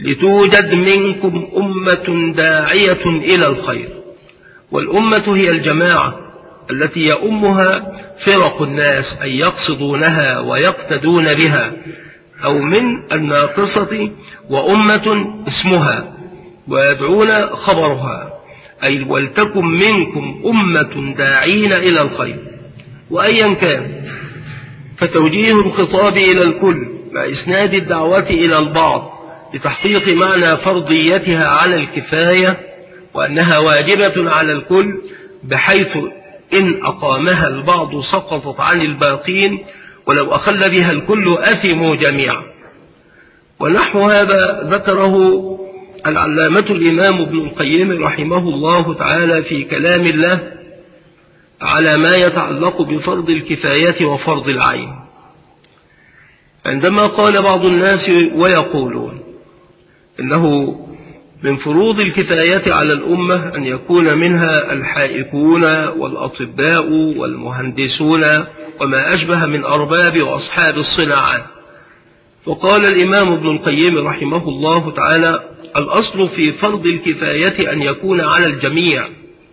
لتوجد منكم أمة داعية إلى الخير. والأمة هي الجماعة التي يؤمها فرق الناس أي يقصدونها ويقتدون بها، أو من الناقصة وأمة اسمها ويدعون خبرها، أي ولتكن منكم أمة داعين إلى الخير. وأيا كان فتوجيه الخطاب إلى الكل مع إسناد الدعوة إلى البعض لتحقيق معنى فرضيتها على الكفاية، وأنها واجبة على الكل، بحيث إن أقامها البعض سقطت عن الباقين، ولو أخل بها الكل أثموا جميعا. ونحو هذا ذكره العلامة الإمام ابن القيم رحمه الله تعالى في كلام الله على ما يتعلق بفرض الكفاية وفرض العين، عندما قال بعض الناس ويقولون إنه من فروض الكفاية على الأمة أن يكون منها الحائكون والأطباء والمهندسون وما أشبه من أرباب وأصحاب الصناعات. فقال الإمام ابن القيم رحمه الله تعالى: الأصل في فرض الكفاية أن يكون على الجميع،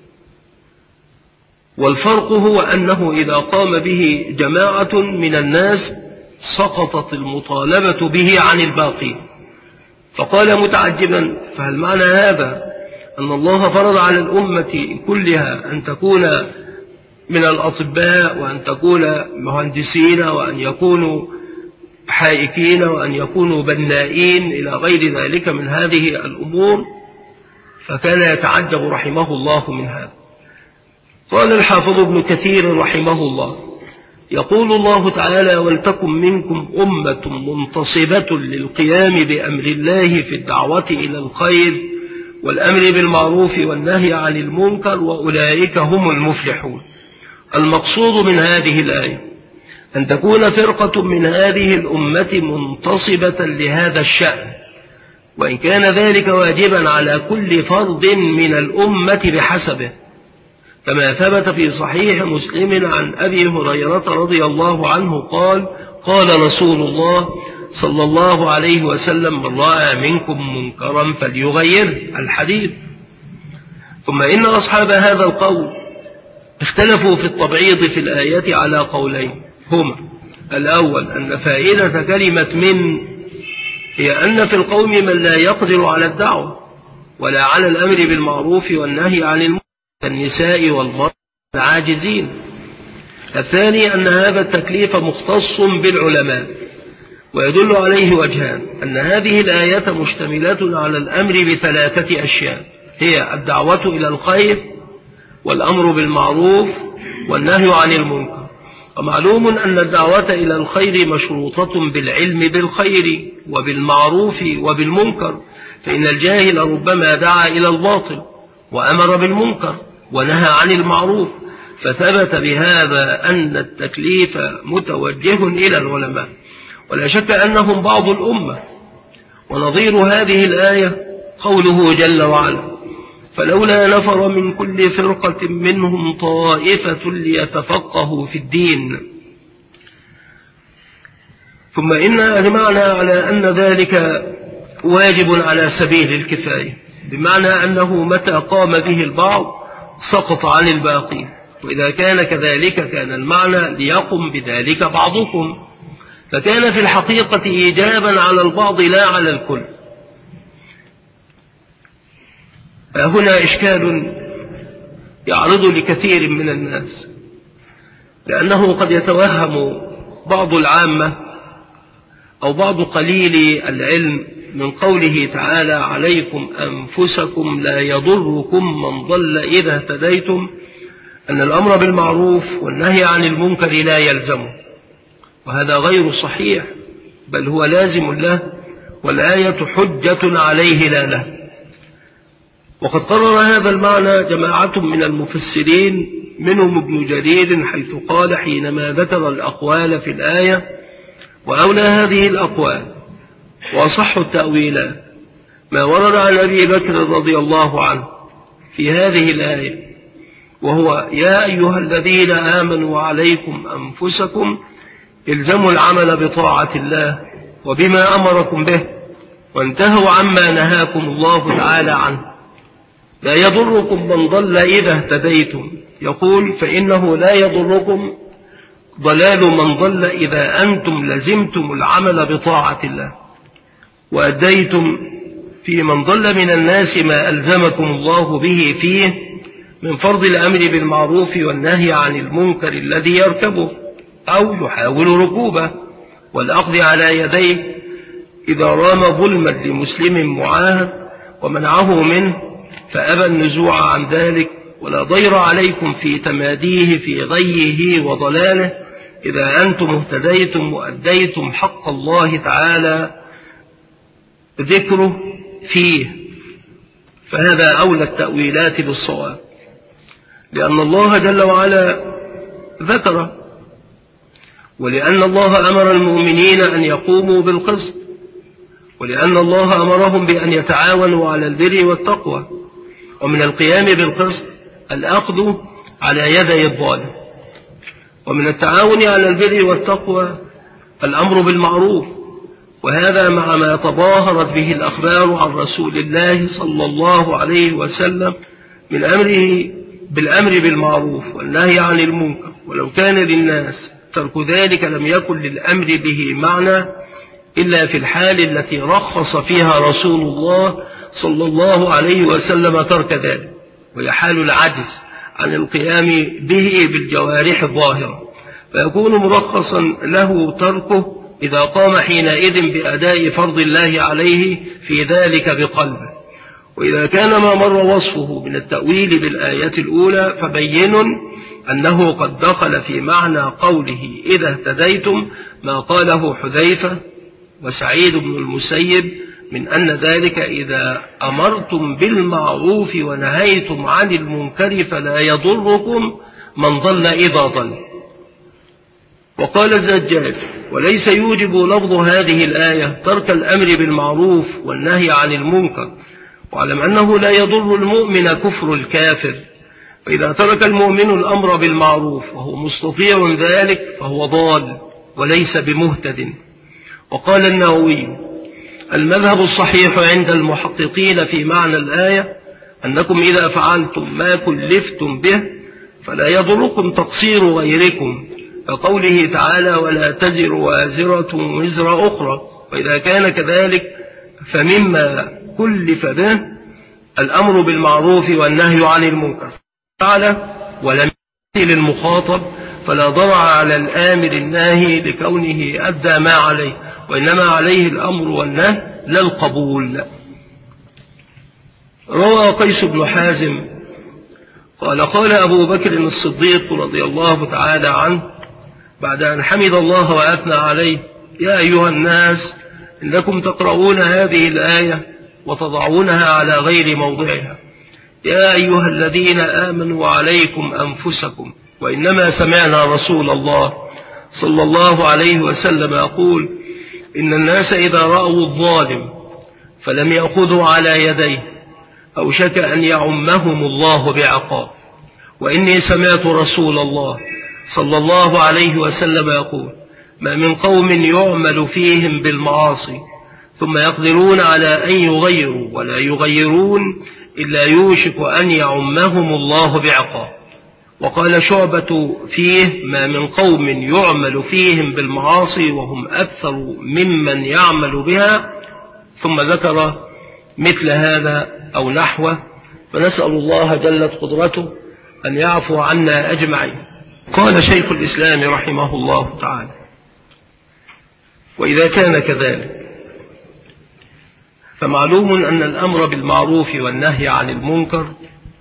والفرق هو أنه إذا قام به جماعة من الناس سقطت المطالبة به عن الباقين. فقال متعجبا: فهل معنى هذا أن الله فرض على الأمة كلها أن تكون من الأطباء، وأن تكون مهندسين، وأن يكونوا حائكين، وأن يكونوا بنائين إلى غير ذلك من هذه الأمور؟ فكان يتعجب رحمه الله من هذا. قال الحافظ ابن كثير رحمه الله: يقول الله تعالى: ولتكن منكم أمة منتصبة للقيام بأمر الله في الدعوة إلى الخير والأمر بالمعروف والنهي عن المنكر وأولئك هم المفلحون. المقصود من هذه الآية أن تكون فرقة من هذه الأمة منتصبة لهذا الشأن، وإن كان ذلك واجبا على كل فرد من الأمة بحسبه، كما ثبت في صحيح مسلم عن أبي هريرة رضي الله عنه قال: قال رسول الله صلى الله عليه وسلم: من رأى منكم منكرا فليغير. الحديث. ثم إن أصحاب هذا القول اختلفوا في التبعيض في الآية على قولين هما: الأول أن فائدة كلمة من هي أن في القوم من لا يقدر على الدعوة ولا على الأمر بالمعروف والنهي عن المنكر كالنساء والمرأة العاجزين. الثاني أن هذا التكليف مختص بالعلماء، ويدل عليه وجهان: أن هذه الآية مشتملة على الأمر بثلاثة أشياء، هي الدعوة إلى الخير والأمر بالمعروف والنهي عن المنكر. ومعلوم أن الدعوة إلى الخير مشروطة بالعلم بالخير وبالمعروف وبالمنكر، فإن الجاهل ربما دعا إلى الباطل وأمر بالمنكر ونهى عن المعروف، فثبت بهذا أن التكليف متوجه إلى العلماء، ولا شك أنهم بعض الأمة. ونظير هذه الآية قوله جل وعلا: فلولا نفر من كل فرقة منهم طائفة ليتفقهوا في الدين. ثم إن أجمعنا على أن ذلك واجب على سبيل الكفاية، بمعنى أنه متى قام به البعض سقط عن الباقين، وإذا كان كذلك كان المعنى ليقم بذلك بعضكم، فكان في الحقيقة إيجابا على البعض لا على الكل. هنا إشكال يعرض لكثير من الناس، لأنه قد يتوهم بعض العامة أو بعض قليل العلم من قوله تعالى: عليكم أنفسكم لا يضركم من ضل إذا اهتديتم، أن الأمر بالمعروف والنهي عن المنكر لا يلزمه، وهذا غير صحيح، بل هو لازم له، والآية حجة عليه لا له. وقد قرر هذا المعنى جماعة من المفسرين، منهم ابن جرير، حيث قال حينما ذكر الأقوال في الآية: وأولى هذه الأقوال وأصح التأويلات ما ورد عن أبي بكر رضي الله عنه في هذه الآية، وهو: يا أيها الذين آمنوا عليكم أنفسكم الزموا العمل بطاعة الله وبما أمركم به، وانتهوا عما نهاكم الله تعالى عنه. لا يضركم من ضل إذا اهتديتم، يقول فإنه لا يضركم ضلال من ضل إذا أنتم لزمتم العمل بطاعة الله وأديتم في من ضل من الناس ما ألزمكم الله به فيه من فرض الأمر بالمعروف والنهي عن المنكر الذي يركبه أو يحاول ركوبه، والأخذ على يديه إذا رام ظلما لمسلم معاهد ومنعه منه فأبى النزوع عن ذلك، ولا ضير عليكم في تماديه في غيه وضلاله إذا أنتم اهتديتم وأديتم حق الله تعالى ذكره فيه، فهذا أولى التأويلات بالصواب، لأن الله جل وعلا ذكره، ولأن الله أمر المؤمنين أن يقوموا بالقسط، ولأن الله أمرهم بأن يتعاونوا على البر والتقوى. ومن القيام بالقسط الأخذ على يدي الظالم، ومن التعاون على البر والتقوى الأمر بالمعروف، وهذا مع ما تظاهرت به الأخبار عن رسول الله صلى الله عليه وسلم من أمره بالأمر بالمعروف والنهي عن المنكر. ولو كان للناس ترك ذلك لم يكن للأمر به معنى إلا في الحال التي رخص فيها رسول الله صلى الله عليه وسلم ترك ذلك، وهي حال العجز عن القيام به بالجوارح الظاهرة، فيكون مرخصا له تركه إذا قام حينئذ بأداء فرض الله عليه في ذلك بقلبه. وإذا كان ما مر وصفه من التأويل بالآية الأولى فبين أنه قد دخل في معنى قوله إذا اهتديتم ما قاله حذيفة وسعيد بن المسيب من أن ذلك إذا أمرتم بالمعروف ونهيتم عن المنكر فلا يضركم من ضل إذا ضل. وقال الزجاج وليس يوجب لفظ هذه الآية ترك الأمر بالمعروف والنهي عن المنكر، واعلم أنه لا يضر المؤمن كفر الكافر، فإذا ترك المؤمن الأمر بالمعروف وهو مستطيع ذلك فهو ضال وليس بمهتد. وقال النووي المذهب الصحيح عند المحققين في معنى الآية أنكم إذا فعلتم ما كلفتم به فلا يضركم تقصير غيركم، كقوله تعالى ولا تزر وازرة وزر أخرى. وإذا كان كذلك فمما كلف به الأمر بالمعروف والنهي عن المنكر تعالى ولم يأتي للمخاطب فلا ضرر على الآمر الناهي لكونه أدى ما عليه، وإنما عليه الأمر والنهي لا القبول. روى قيس بن حازم قال قال أبو بكر الصديق رضي الله تعالى عنه بعد أن حمد الله وأثنى عليه يا أيها الناس إنكم تقرؤون هذه الآية وتضعونها على غير موضعها، يا أيها الذين آمنوا عليكم أنفسكم، وإنما سمعنا رسول الله صلى الله عليه وسلم يقول إن الناس إذا رأوا الظالم فلم يأخذوا على يديه أوشك أن يعمهم الله بعقاب، وإني سمعت رسول الله صلى الله عليه وسلم يقول ما من قوم يعمل فيهم بالمعاصي ثم يقدرون على أن يغيروا ولا يغيرون إلا يوشك أن يعمهم الله بعقاب. وقال شعبة فيه ما من قوم يعمل فيهم بالمعاصي وهم أكثر ممن يعمل بها، ثم ذكر مثل هذا أو نحوه، فنسأل الله جلت قدرته أن يعفو عنا أجمعين. قال شيخ الإسلام رحمه الله تعالى وإذا كان كذلك فمعلوم أن الأمر بالمعروف والنهي عن المنكر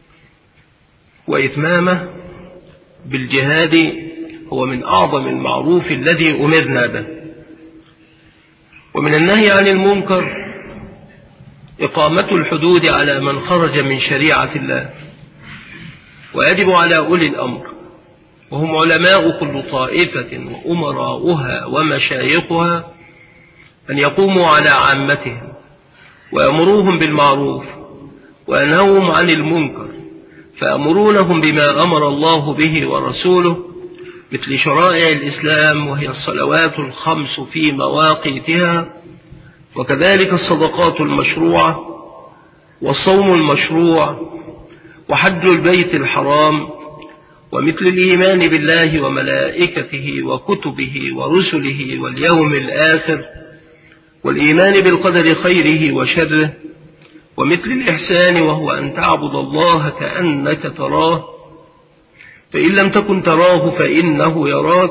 وإتمامه بالجهاد هو من أعظم المعروف الذي أمرنا به. ومن النهي عن المنكر إقامة الحدود على من خرج من شريعة الله، ويجب على أولي الأمر وهم علماء كل طائفة وأمراؤها ومشايخها أن يقوموا على عامتهم ويأمروهم بالمعروف وينهوهم عن المنكر، فأمرونهم بما أمر الله به ورسوله مثل شرائع الإسلام وهي الصلوات الخمس في مواقيتها وكذلك الصدقات المشروعة والصوم المشروع وحج البيت الحرام، ومثل الإيمان بالله وملائكته وكتبه ورسله واليوم الآخر، والإيمان بالقدر خيره وشره، ومثل الإحسان وهو أن تعبد الله كأنك تراه، فإن لم تكن تراه فإنه يراك،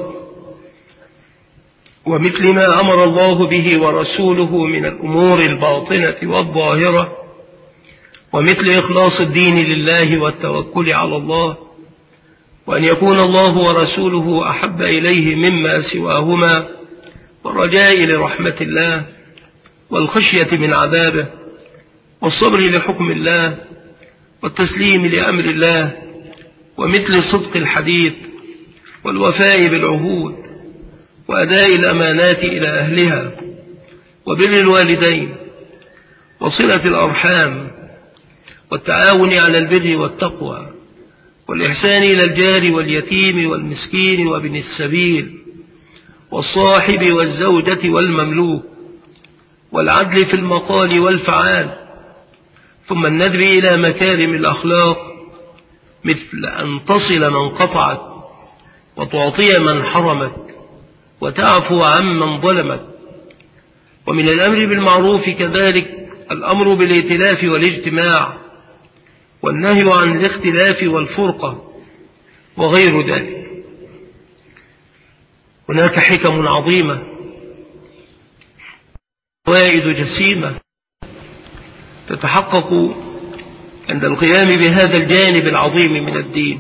ومثل ما أمر الله به ورسوله من الأمور الباطنة والظاهرة، ومثل إخلاص الدين لله والتوكل على الله، وأن يكون الله ورسوله أحب إليه مما سواهما، والرجاء لرحمة الله والخشية من عذابه، والصبر لحكم الله والتسليم لأمر الله، ومثل صدق الحديث والوفاء بالعهود وأداء الأمانات إلى أهلها، وبر الوالدين وصلة الأرحام والتعاون على البر والتقوى، والإحسان إلى الجار واليتيم والمسكين وابن السبيل والصاحب والزوجة والمملوك، والعدل في المقال والفعال، ثم الندب إلى مكارم الأخلاق، مثل أن تصل من قطعك، وتعطي من حرمك، وتعفو عمن ظلمك. ومن الأمر بالمعروف كذلك الأمر بالائتلاف والاجتماع، والنهي عن الاختلاف والفرقة وغير ذلك. هناك حكم عظيمة، فوائد جسيمة تتحقق عند القيام بهذا الجانب العظيم من الدين،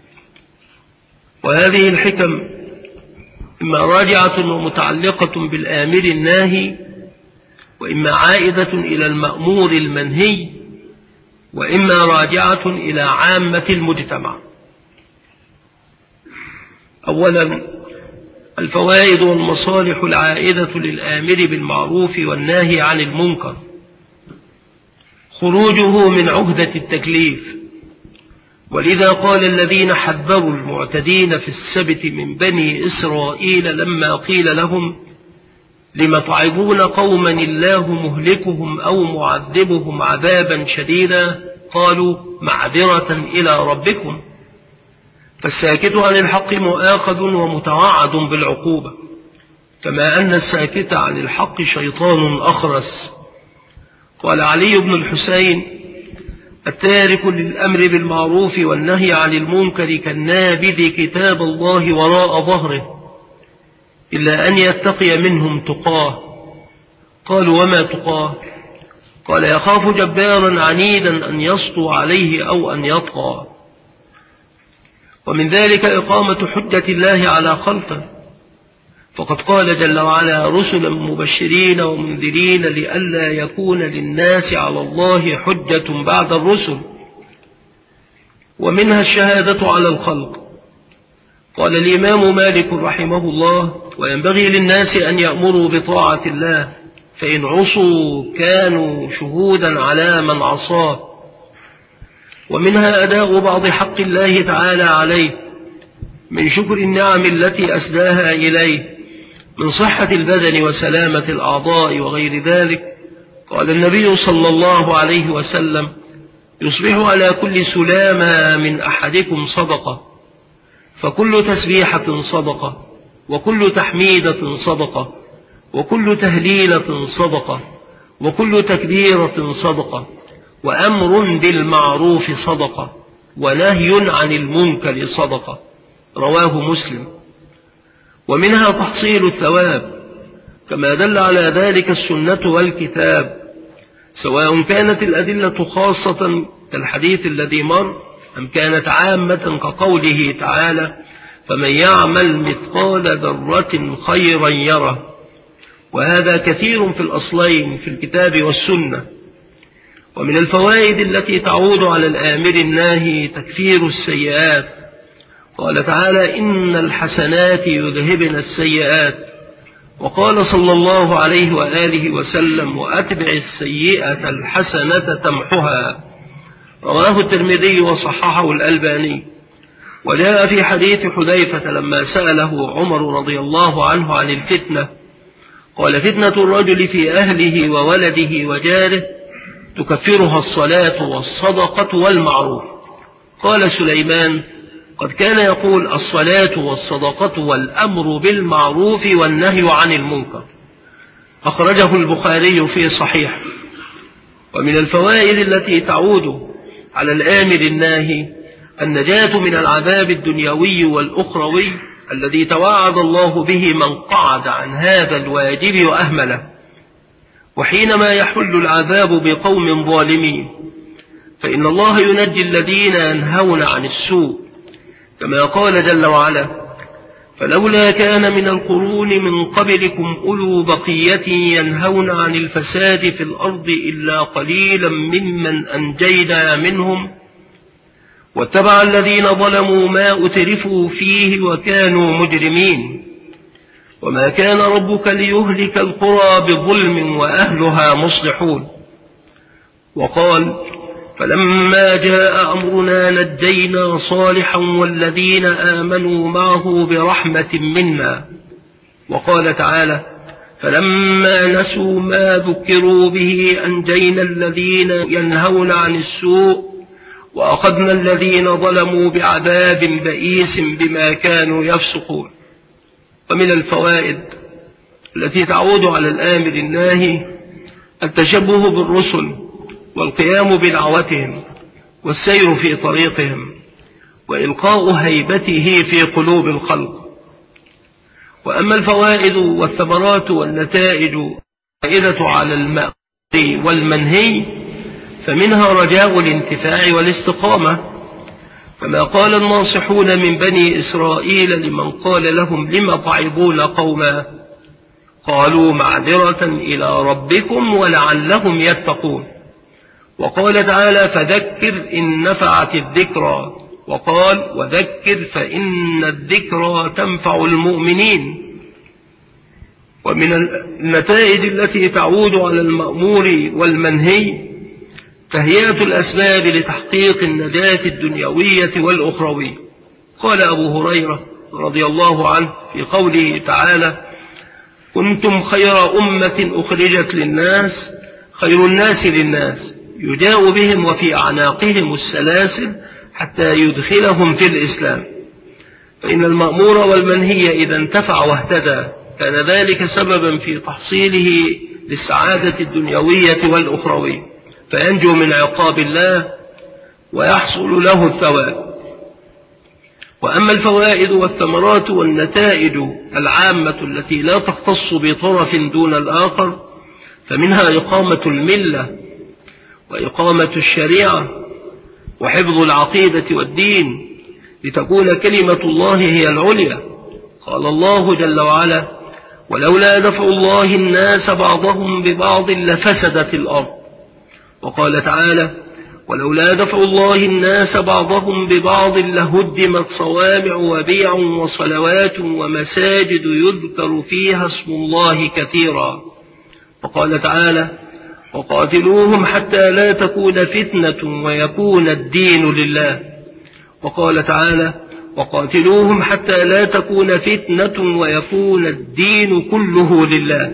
وهذه الحكم إما راجعة ومتعلقة بالآمر الناهي، وإما عائدة إلى المأمور المنهي، وإما راجعة إلى عامة المجتمع. أولا، الفوائد والمصالح العائدة للآمر بالمعروف والناهي عن المنكر: خروجه من عهدة التكليف، ولذا قال الذين حذروا المعتدين في السبت من بني إسرائيل لما قيل لهم لم تعظون قوما الله مهلكهم أو معذبهم عذابا شديدا، قالوا معذرة إلى ربكم. فالساكت عن الحق مؤاخذ ومتوعد بالعقوبة، كما أن الساكت عن الحق شيطان أخرس. قال علي بن الحسين: التارك للأمر بالمعروف والنهي عن المنكر كالنابذ كتاب الله وراء ظهره، إلا أن يتقي منهم تقاه. قالوا: وما تقاه؟ قال: يخاف جبارا عنيدا أن يسطو عليه أو أن يطغى. ومن ذلك إقامة حجة الله على خلقه، فقد قال جل وعلا: رسلا مبشرين ومنذرين لئلا يكون للناس على الله حجة بعد الرسل. ومنها الشهادة على الخلق. قال الإمام مالك رحمه الله: وينبغي للناس أن يأمروا بطاعة الله، فإن عصوا كانوا شهودا على من عصاه. ومنها أداء بعض حق الله تعالى عليه من شكر النعم التي أسداها إليه من صحة البدن وسلامة الأعضاء وغير ذلك. قال النبي صلى الله عليه وسلم: يصبح على كل سلامة من أحدكم صدقة، فكل تسبيحة صدقة، وكل تحميدة صدقة، وكل تهليلة صدقة، وكل تكبيرة صدقة، وأمر بالمعروف صدقة، ونهي عن المنكر صدقة. رواه مسلم. ومنها تحصيل الثواب، كما دل على ذلك السنة والكتاب، سواء كانت الأدلة خاصة كالحديث الذي مر أم كانت عامة كقوله تعالى: فمن يعمل مثقال ذرة خيرا يره. وهذا كثير في الأصلين في الكتاب والسنة. ومن الفوائد التي تعود على الآمر الناهي تكفير السيئات. قال تعالى: إن الحسنات يذهبن السيئات. وقال صلى الله عليه وآله وسلم: وأتبع السيئة الحسنة تمحها. رواه الترمذي وصححه الألباني. وجاء في حديث حذيفة لما سأله عمر رضي الله عنه عن الفتنة، قال فتنة الرجل في أهله وولده وجاره تكفرها الصلاة والصدقة والمعروف. قال سليمان قد كان يقول الصلاة والصدقة والأمر بالمعروف والنهي عن المنكر. أخرجه البخاري في صحيح. ومن الفوائد التي تعود على الآمر الناهي النجاة من العذاب الدنيوي والأخروي الذي توعد الله به من قعد عن هذا الواجب وأهمله. وحينما يحل العذاب بقوم ظالمين فإن الله ينجي الذين ينهون عن السوء، كما قال جل وعلا فلولا كان من القرون من قبلكم أولو بقية ينهون عن الفساد في الأرض إلا قليلا ممن أنجينا منهم واتبع الذين ظلموا ما أترفوا فيه وكانوا مجرمين وما كان ربك ليهلك القرى بظلم وأهلها مصلحون. وقال فلما جاء أمرنا نجينا صالحا والذين آمنوا معه برحمة منا. وقال تعالى فلما نسوا ما ذكروا به أنجينا الذين ينهون عن السوء وأخذنا الذين ظلموا بعذاب بئيس بما كانوا يفسقون. ومن الفوائد التي تعود على الآمر الناهي التشبه بالرسل والقيام بدعوتهم والسير في طريقهم وإلقاء هيبته في قلوب الخلق. وأما الفوائد والثمرات والنتائج الفائدة على المأمور والمنهي فمنها رجاء الانتفاع والاستقامة، كما قال الناصحون من بني إسرائيل لمن قال لهم لم تعظون قوما قالوا معذرة إلى ربكم ولعلهم يتقون. وقال تعالى فذكر إن نفعت الذكرى، وقال وذكر فإن الذكرى تنفع المؤمنين. ومن النتائج التي تعود على المأمور والمنهي تهيئة الأسباب لتحقيق النجاة الدنيوية والأخروية. قال أبو هريرة رضي الله عنه في قوله تعالى كنتم خير أمة أخرجت للناس خير الناس للناس يجاء بهم وفي أعناقهم السلاسل حتى يدخلهم في الإسلام. فإن المأمور والمنهي إذا انتفع واهتدى كان ذلك سببا في تحصيله للسعادة الدنيوية والأخروية فينجو من عقاب الله ويحصل له الثواب. وأما الفوائد والثمرات والنتائج العامة التي لا تختص بطرف دون الآخر فمنها إقامة الملة وإقامة الشريعة وحفظ العقيدة والدين لتكون كلمة الله هي العليا. قال الله جل وعلا ولولا دفع الله الناس بعضهم ببعض لفسدت الأرض. وقال تعالى ولولا دفع الله الناس بعضهم ببعض لهدمت صوامع وبيع وصلوات ومساجد يذكر فيها اسم الله كثيرا. وقال تعالى وقاتلوهم حتى لا تكون فتنة ويكون الدين لله. وقال تعالى وقاتلوهم حتى لا تكون فتنة ويكون الدين كله لله.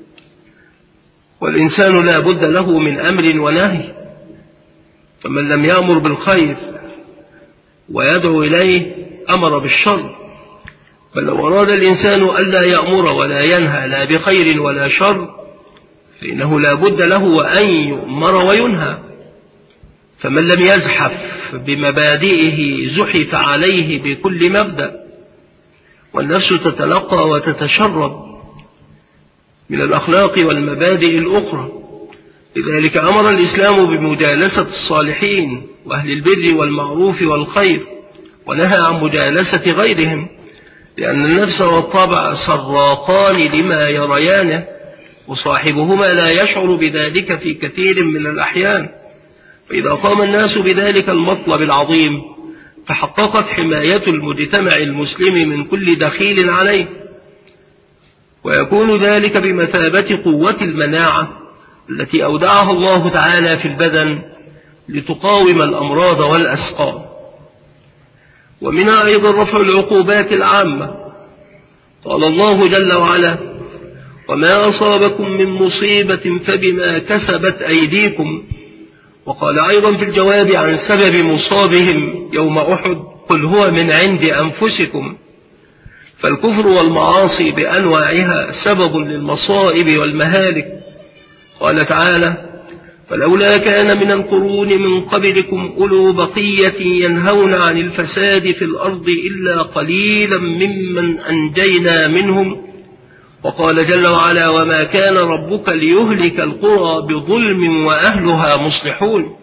والإنسان لا بد له من أمر ونهي، فمن لم يأمر بالخير ويدعو إليه أمر بالشر. بل لو أراد الإنسان ألا يأمر ولا ينهى لا بخير ولا شر فإنه لا بد له أن يؤمر وينهى. فمن لم يزحف بمبادئه زحف عليه بكل مبدأ، والنفس تتلقى وتتشرب من الأخلاق والمبادئ الأخرى. لذلك أمر الإسلام بمجالسة الصالحين وأهل البر والمعروف والخير ونهى عن مجالسة غيرهم، لأن النفس والطبع سراقان لما يريانه وصاحبهما لا يشعر بذلك في كثير من الأحيان. فإذا قام الناس بذلك المطلب العظيم تحققت حماية المجتمع المسلم من كل دخيل عليه، ويكون ذلك بمثابة قوة المناعة التي أودعها الله تعالى في البدن لتقاوم الأمراض والأسقام. ومنها أيضا رفع العقوبات العامة. قال الله جل وعلا وما أصابكم من مصيبة فبما كسبت أيديكم. وقال أيضا في الجواب عن سبب مصابهم يوم أحد: قل هو من عند أنفسكم. فالكفر والمعاصي بأنواعها سبب للمصائب والمهالك. قال تعالى: فلولا كان من القرون من قبلكم أولو بقية ينهون عن الفساد في الأرض إلا قليلا ممن أنجينا منهم. وقال جل وعلا: وما كان ربك ليهلك القرى بظلم وأهلها مصلحون.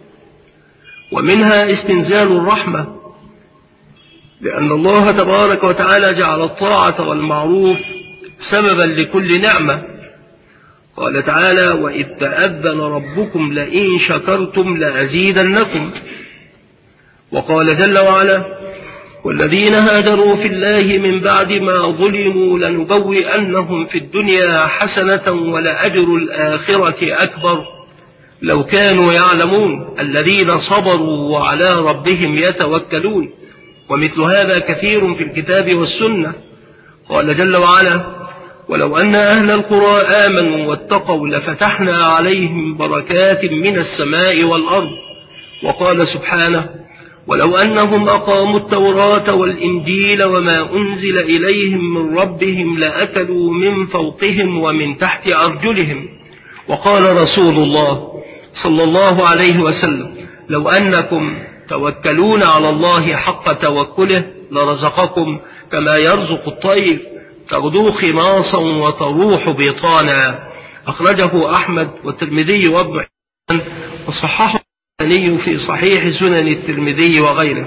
ومنها استنزال الرحمة، لأن الله تبارك وتعالى جعل الطاعة والمعروف سببا لكل نعمة. قال تعالى: وإذ تأذن ربكم لئن شكرتم لأزيدنكم. وقال جل وعلا: والذين هاجروا في الله من بعد ما ظلموا لنبوئنهم في الدنيا حسنة ولأجر الآخرة أكبر لو كانوا يعلمون الذين صبروا وعلى ربهم يتوكلون. ومثل هذا كثير في الكتاب والسنة. قال جل وعلا: ولو أن أهل القرى آمنوا واتقوا لفتحنا عليهم بركات من السماء والأرض. وقال سبحانه: ولو أنهم أقاموا التوراة والإنجيل وما أنزل إليهم من ربهم لأكلوا من فوقهم ومن تحت أرجلهم. وقال رسول الله صلى الله عليه وسلم: لو أنكم توكلون على الله حق توكله لرزقكم كما يرزق الطير تغدو خماصا وتروح بيطانا. أخرجه أحمد والترمذي وابن حبان وصححه الألباني في صحيح سنن الترمذي وغيره.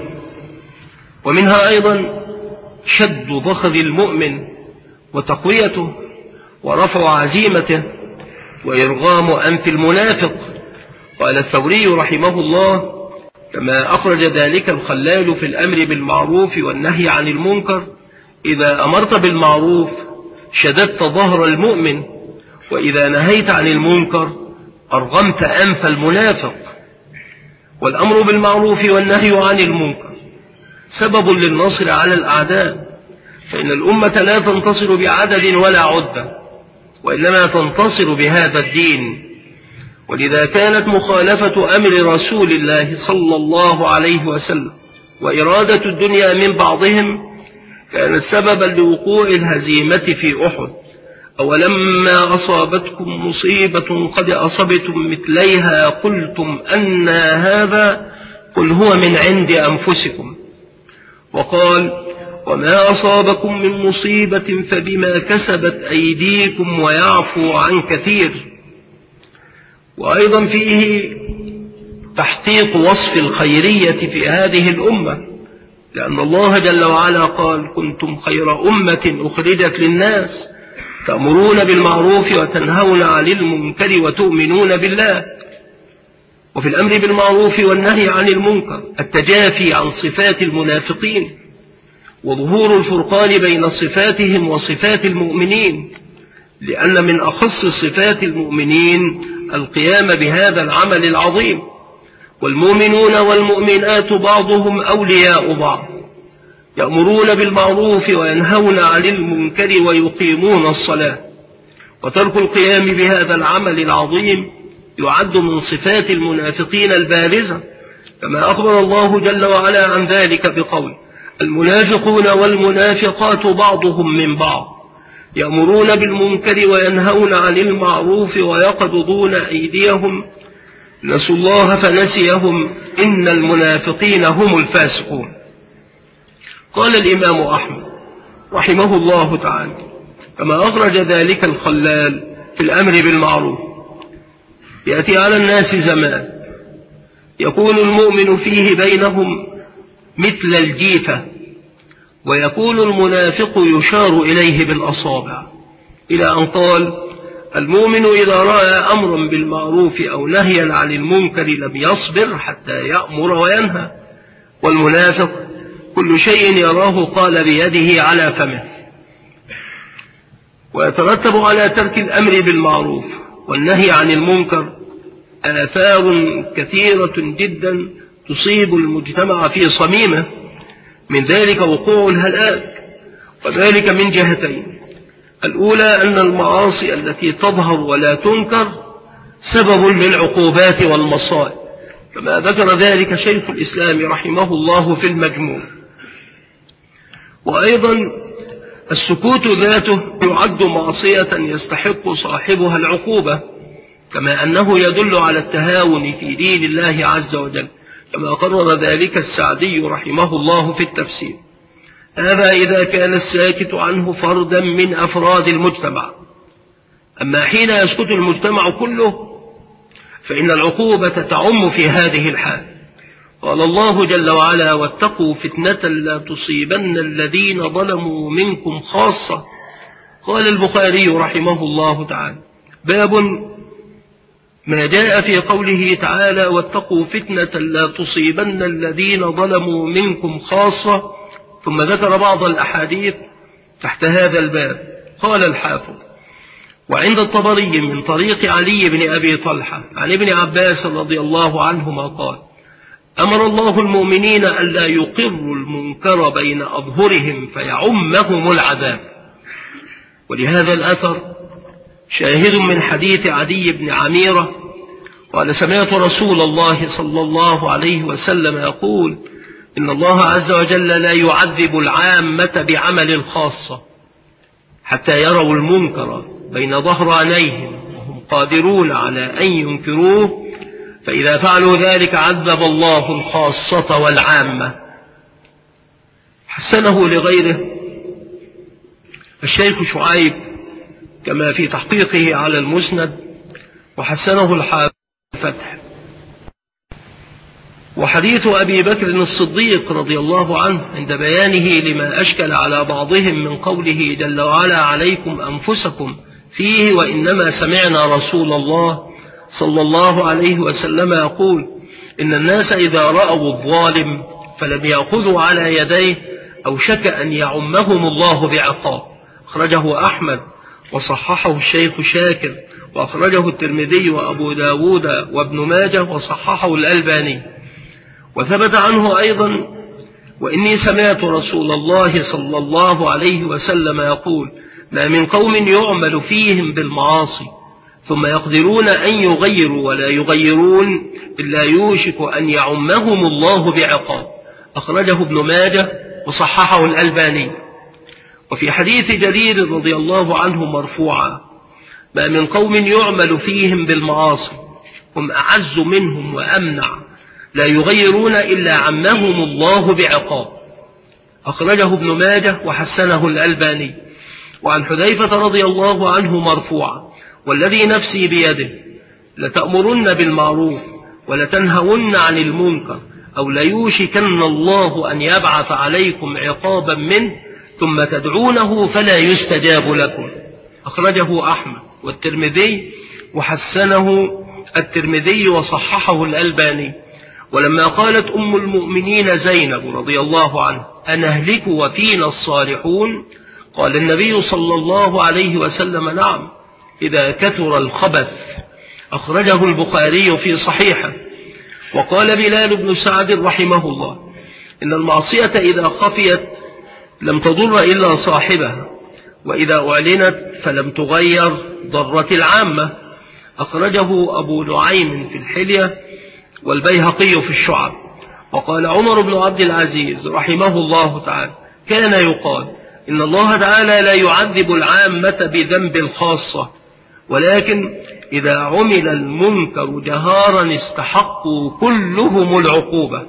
ومنها أيضا شد ضخذ المؤمن وتقويته ورفع عزيمته وإرغام أنف المنافق. قال الثوري رحمه الله: كما أخرج ذلك الخلال في الأمر بالمعروف والنهي عن المنكر: إذا أمرت بالمعروف شددت ظهر المؤمن، وإذا نهيت عن المنكر أرغمت أنف المنافق. والأمر بالمعروف والنهي عن المنكر سبب للنصر على الأعداء، فإن الأمة لا تنتصر بعدد ولا عدة، وإنما تنتصر بهذا الدين. ولذا كانت مخالفة أمر رسول الله صلى الله عليه وسلم وإرادة الدنيا من بعضهم كانت سببا لوقوع الهزيمة في أحد. أولما أصابتكم مصيبة قد أصبتم مثليها قلتم أنى هذا قل هو من عند أنفسكم. وقال: وما أصابكم من مصيبة فبما كسبت أيديكم ويعفو عن كثير. وأيضا فيه تحقيق وصف الخيرية في هذه الأمة، لأن الله جل وعلا قال: كنتم خير أمة أخرجت للناس تأمرون بالمعروف وتنهون عن المنكر وتؤمنون بالله. وفي الأمر بالمعروف والنهي عن المنكر التجافي عن صفات المنافقين وظهور الفرقان بين صفاتهم وصفات المؤمنين، لأن من أخص صفات المؤمنين القيام بهذا العمل العظيم. والمؤمنون والمؤمنات بعضهم أولياء بعض، يأمرون بالمعروف وينهون عن المنكر ويقيمون الصلاة. وترك القيام بهذا العمل العظيم يعد من صفات المنافقين البارزة، كما أخبر الله جل وعلا عن ذلك بقول: المنافقون والمنافقات بعضهم من بعض يأمرون بالمنكر وينهون عن المعروف ويقبضون أيديهم نسوا الله فنسيهم إن المنافقين هم الفاسقون. قال الإمام أحمد رحمه الله تعالى كما أخرج ذلك الخلال في الأمر بالمعروف: يأتي على الناس زمان يكون المؤمن فيه بينهم مثل الجيفة، ويكون المنافق يشار إليه بالأصابع، إلى أن قال: المؤمن إذا رأى أمرا بالمعروف أو نهيا عن المنكر لم يصبر حتى يأمر وينهى، والمنافق كل شيء يراه قال بيده على فمه. ويترتب على ترك الأمر بالمعروف والنهي عن المنكر آثار كثيرة جدا تصيب المجتمع في صميمه، من ذلك وقوع الهلاك، وذلك من جهتين: الأولى أن المعاصي التي تظهر ولا تنكر سبب للعقوبات والمصائب، كما ذكر ذلك شيخ الإسلام رحمه الله في المجموع. وأيضا السكوت ذاته يعد معصية يستحق صاحبها العقوبة، كما أنه يدل على التهاون في دين الله عز وجل، كما قرر ذلك السعدي رحمه الله في التفسير. هذا إذا كان الساكت عنه فردا من أفراد المجتمع. أما حين يسكت المجتمع كله فإن العقوبة تعم في هذه الحال. قال الله جل وعلا: واتقوا فتنة لا تصيبن الذين ظلموا منكم خاصة. قال البخاري رحمه الله تعالى: باب ما جاء في قوله تعالى: واتقوا فتنة لا تصيبن الذين ظلموا منكم خاصة، ثم ذكر بعض الأحاديث تحت هذا الباب. قال الحافظ: وعند الطبري من طريق علي بن أبي طلحة عن ابن عباس رضي الله عنهما قال: أمر الله المؤمنين ألا يقروا المنكر بين أظهرهم فيعمهم العذاب. ولهذا الأثر شاهد من حديث عدي بن عميرة قال: سمعت رسول الله صلى الله عليه وسلم يقول: إن الله عز وجل لا يعذب العامة بعمل الخاصة حتى يروا المنكر بين ظهرانيهم وهم قادرون على أن ينكروه، فإذا فعلوا ذلك عذب الله الخاصة والعامة. حسنه لغيره الشيخ شعيب كما في تحقيقه على المسند، وحسنه الحافظ الفتح. وحديث أبي بكر الصديق رضي الله عنه عند بيانه لما أشكل على بعضهم من قوله جل وعلا: عليكم أنفسكم فيه وإنما سمعنا رسول الله صلى الله عليه وسلم يقول: إن الناس إذا رأوا الظالم فلم يأخذوا على يديه أوشك أن يعمهم الله بعقاب. أخرجه أحمد وصححه الشيخ شاكر، وأخرجه الترمذي وأبو داود وابن ماجه وصححه الألباني. وثبت عنه أيضا: وإني سمعت رسول الله صلى الله عليه وسلم يقول: ما من قوم يعمل فيهم بالمعاصي ثم يقدرون أن يغيروا ولا يغيرون إلا يوشك أن يعمهم الله بعقاب. أخرجه ابن ماجه وصححه الألباني. وفي حديث جرير رضي الله عنه مرفوعا: ما من قوم يعمل فيهم بالمعاصي هم أعز منهم وأمنع لا يغيرون إلا عمهم الله بعقاب. أخرجه ابن ماجه وحسنه الألباني. وعن حذيفة رضي الله عنه مرفوعا: والذي نفسي بيده لتأمرن بالمعروف ولتنهون عن المنكر أو ليوشكن الله أن يبعث عليكم عقابا منه ثم تدعونه فلا يستجاب لكم. أخرجه أحمد والترمذي وحسنه الترمذي وصححه الألباني. ولما قالت أم المؤمنين زينب رضي الله عنها: أنهلك وفينا الصالحون؟ قال النبي صلى الله عليه وسلم: نعم، إذا كثر الخبث. أخرجه البخاري في صحيحه. وقال بلال بن سعد رحمه الله: إن المعصية إذا خفيت لم تضر إلا صاحبها، وإذا أعلنت فلم تغير ضرت العامة. أخرجه أبو نعيم في الحلية والبيهقي في الشعب. وقال عمر بن عبد العزيز رحمه الله تعالى: كان يقال إن الله تعالى لا يعذب العامة بذنب الخاصة، ولكن إذا عمل المنكر جهارا استحقوا كلهم العقوبة.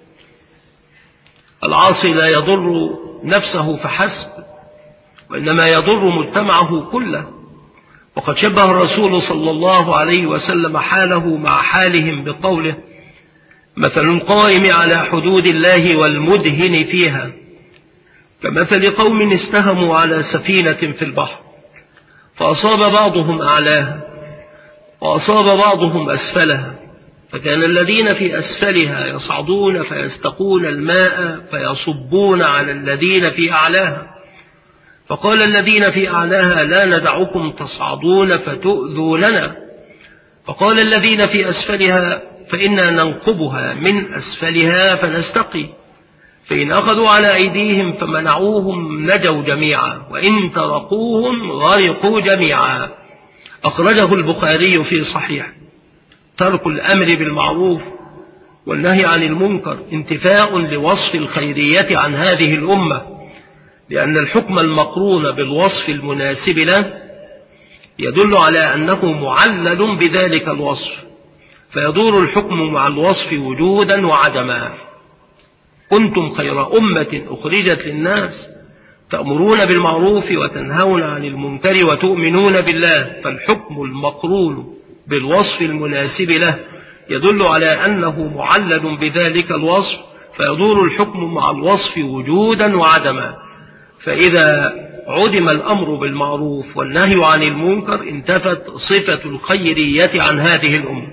العاصي لا يضر نفسه فحسب، وإنما يضر مجتمعه كله. وقد شبه الرسول صلى الله عليه وسلم حاله مع حالهم بقوله: مثل القائم على حدود الله والمدهن فيها كمثل قوم استهموا على سفينة في البحر فأصاب بعضهم أعلاها وأصاب بعضهم أسفلها، فكان الذين في أسفلها يصعدون فيستقون الماء فيصبون على الذين في أعلاها، فقال الذين في أعلاها: لا ندعكم تصعدون فتؤذوننا. فقال الذين في أسفلها: فإنا ننقبها من أسفلها فنستقي. فإن أخذوا على أيديهم فمنعوهم نجوا جميعا، وإن تركوهم غرقوا جميعا. أخرجه البخاري في صحيح. ترك الأمر بالمعروف والنهي عن المنكر انتفاء لوصف الخيرية عن هذه الأمة، لأن الحكم المقرون بالوصف المناسب له يدل على أنه معلل بذلك الوصف، فيدور الحكم مع الوصف وجودا وعدما. كنتم خير أمة أخرجت للناس تأمرون بالمعروف وتنهون عن المنكر وتؤمنون بالله. فالحكم المقرون بالوصف المناسب له يدل على أنه معلل بذلك الوصف، فيدور الحكم مع الوصف وجودا وعدما. فإذا عدم الأمر بالمعروف والنهي عن المنكر انتفت صفة الخيرية عن هذه الأمة.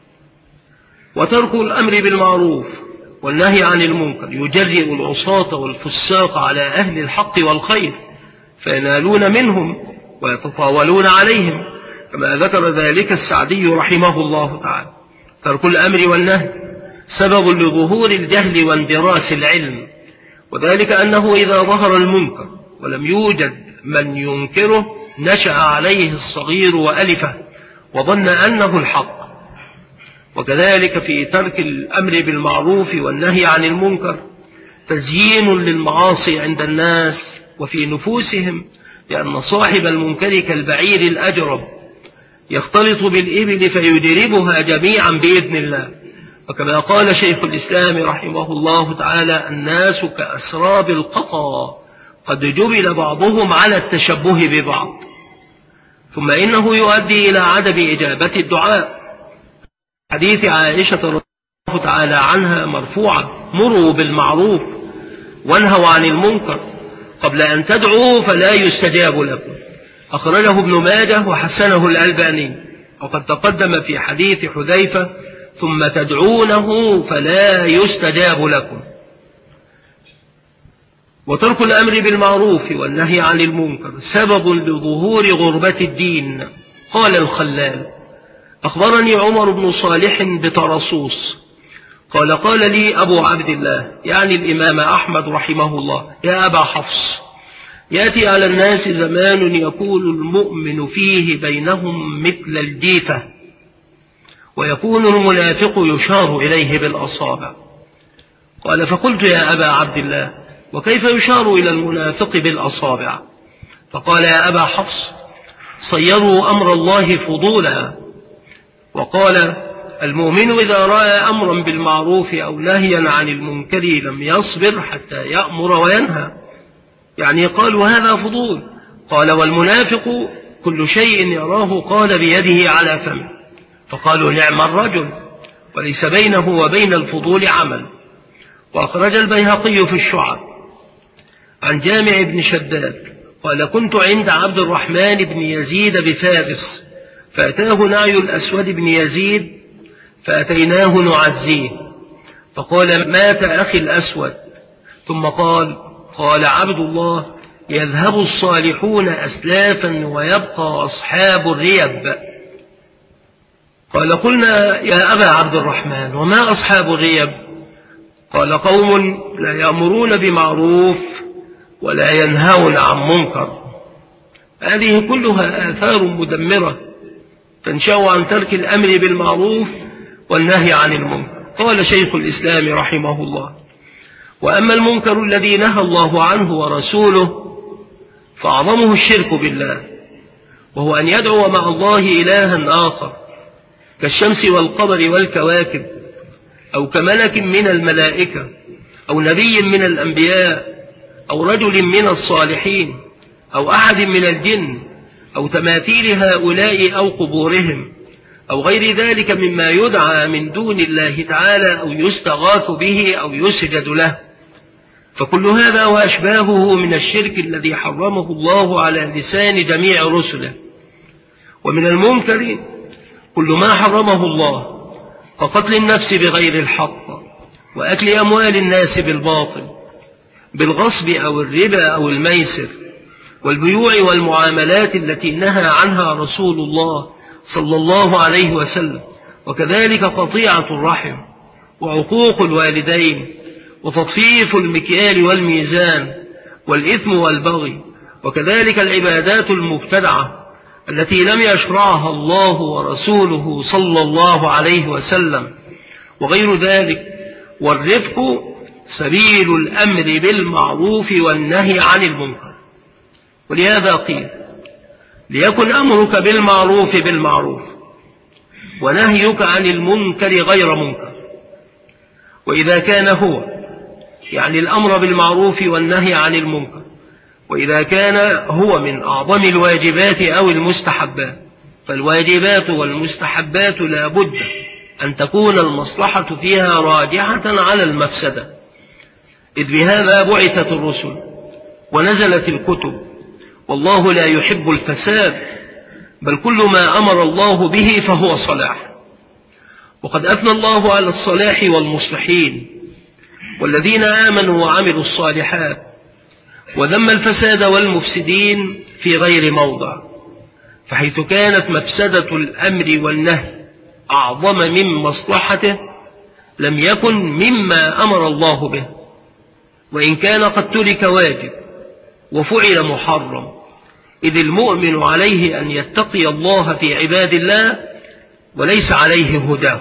وترك الأمر بالمعروف والنهي عن المنكر يجرئ العصاة والفساق على أهل الحق والخير، فينالون منهم ويتطاولون عليهم، كما ذكر ذلك السعدي رحمه الله تعالى. ترك الأمر والنهي سبب لظهور الجهل واندراس العلم، وذلك أنه إذا ظهر المنكر ولم يوجد من ينكره نشأ عليه الصغير وألفه وظن أنه الحق. وكذلك في ترك الأمر بالمعروف والنهي عن المنكر تزيين للمعاصي عند الناس وفي نفوسهم، لأن صاحب المنكر كالبعير الأجرب يختلط بالإبل فيدربها جميعا بإذن الله. وكما قال شيخ الإسلام رحمه الله تعالى: الناس كأسراب القطا قد جبل بعضهم على التشبه ببعض. ثم إنه يؤدي إلى عدم إجابة الدعاء. حديث عائشة رضي الله تعالى عنها مرفوعة: مروا بالمعروف وانهوا عن المنكر قبل أن تدعوا فلا يستجاب لكم. أخرجه ابن ماجه وحسنه الألباني. وقد تقدم في حديث حذيفة: ثم تدعونه فلا يستجاب لكم. وترك الأمر بالمعروف والنهي عن المنكر سبب لظهور غربة الدين. قال الخلال: أخبرني عمر بن صالح بطرسوس قال: قال لي أبو عبد الله، يعني الإمام أحمد رحمه الله: يا أبا حفص، يأتي على الناس زمان يكون المؤمن فيه بينهم مثل الجيفة، ويكون المنافق يشار إليه بالأصابع. قال: فقلت: يا أبا عبد الله، وكيف يشار إلى المنافق بالأصابع؟ فقال: يا أبا حفص، صيروا أمر الله فضولا. وقال: المؤمن إذا رأى أمرا بالمعروف أو نهيا عن المنكر لم يصبر حتى يأمر وينهى، يعني قالوا هذا فضول. قال: والمنافق كل شيء يراه قال بيده على فمه. فقالوا: نعم الرجل، وليس بينه وبين الفضول عمل. وأخرج البيهقي في الشعب عن جامع بن شداد قال: كنت عند عبد الرحمن بن يزيد بفارس، فأتاه نعي الأسود بن يزيد فأتيناه نعزيه، فقال: مات أخي الأسود. ثم قال: قال عبد الله: يذهب الصالحون أسلافا ويبقى أصحاب الريب. قال: قلنا: يا أبا عبد الرحمن، وما أصحاب الريب؟ قال: قوم لا يأمرون بمعروف ولا ينهون عن منكر. هذه كلها آثار مدمرة تنشأ عن ترك الأمر بالمعروف والنهي عن المنكر. قال شيخ الإسلام رحمه الله: وأما المنكر الذي نهى الله عنه ورسوله فأعظمه الشرك بالله، وهو أن يدعو مع الله إلها آخر كالشمس والقمر والكواكب، أو كملك من الملائكة، أو نبي من الأنبياء، أو رجل من الصالحين، أو أحد من الجن، أو تماثيل هؤلاء أو قبورهم، أو غير ذلك مما يدعى من دون الله تعالى أو يستغاث به أو يسجد له. فكل هذا وأشباهه من الشرك الذي حرمه الله على لسان جميع رسله. ومن المنكر كل ما حرمه الله كقتل النفس بغير الحق، وأكل أموال الناس بالباطل، بالغصب أو الربا أو الميسر، والبيوع والمعاملات التي نهى عنها رسول الله صلى الله عليه وسلم، وكذلك قطيعة الرحم وعقوق الوالدين وتطفيف المكيال والميزان والإثم والبغي، وكذلك العبادات المبتدعة التي لم يشرعها الله ورسوله صلى الله عليه وسلم وغير ذلك. والرفق سبيل الأمر بالمعروف والنهي عن المنكر. ولهذا قيل: ليكن أمرك بالمعروف بالمعروف ونهيك عن المنكر غير منكر. وإذا كان هو يعني الأمر بالمعروف والنهي عن المنكر، وإذا كان هو من أعظم الواجبات أو المستحبات، فالواجبات والمستحبات لا بد أن تكون المصلحة فيها راجحة على المفسدة، إذ بهذا بعثت الرسل ونزلت الكتب، والله لا يحب الفساد، بل كل ما أمر الله به فهو صلاح. وقد أثنى الله على الصلاح والمصلحين والذين آمنوا وعملوا الصالحات، وذم الفساد والمفسدين في غير موضع. فحيث كانت مفسدة الأمر والنهي أعظم من مصلحته لم يكن مما أمر الله به، وإن كان قد ترك واجب وفعل محرم، إذ المؤمن عليه أن يتقي الله في عباد الله وليس عليه هداه.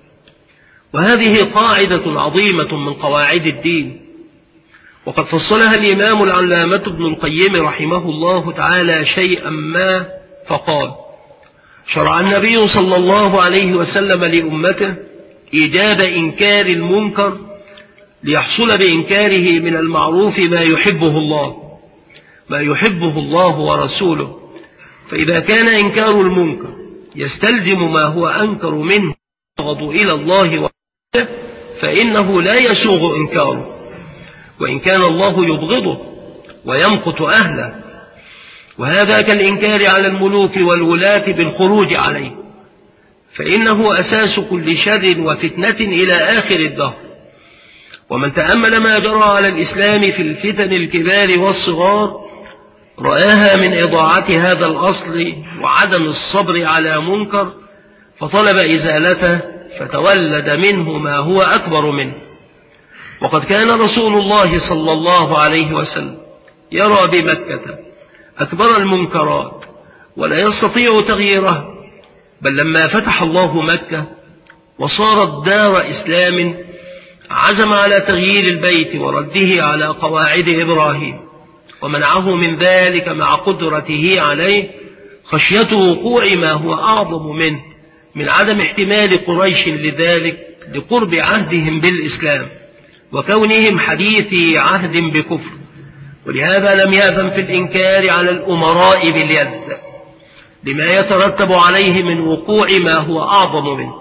وهذه قاعدة عظيمة من قواعد الدين، وقد فصلها الإمام العلامة ابن القيم رحمه الله تعالى شيئا ما فقال: شرع النبي صلى الله عليه وسلم لأمته إيجاب إنكار المنكر ليحصل بإنكاره من المعروف ما يحبه الله ما يحبه الله ورسوله. فإذا كان إنكار المنكر يستلزم ما هو أنكر منه يبغض إلى الله ورسوله فإنه لا يسوغ إنكاره، وإن كان الله يبغضه ويمقت أهله. وهذا كالإنكار على الملوك والولاة بالخروج عليه، فإنه أساس كل شر وفتنة إلى آخر الدهر. ومن تأمل ما جرى على الإسلام في الفتن الكبار والصغار رآها من إضاعة هذا الأصل وعدم الصبر على منكر، فطلب إزالته فتولد منه ما هو أكبر منه. وقد كان رسول الله صلى الله عليه وسلم يرى بمكة أكبر المنكرات ولا يستطيع تغييرها، بل لما فتح الله مكة وصارت دار إسلام عزم على تغيير البيت ورده على قواعد إبراهيم، ومنعه من ذلك مع قدرته عليه خشية وقوع ما هو أعظم منه من عدم احتمال قريش لذلك لقرب عهدهم بالإسلام وكونهم حديثي عهد بكفر. ولهذا لم يأذن في الإنكار على الأمراء باليد لما يترتب عليه من وقوع ما هو أعظم منه.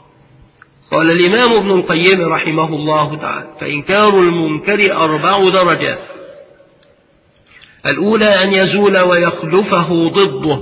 قال الإمام ابن القيم رحمه الله تعالى: فإنكار المنكر أربع درجات. الأولى أن يزول ويخلفه ضده،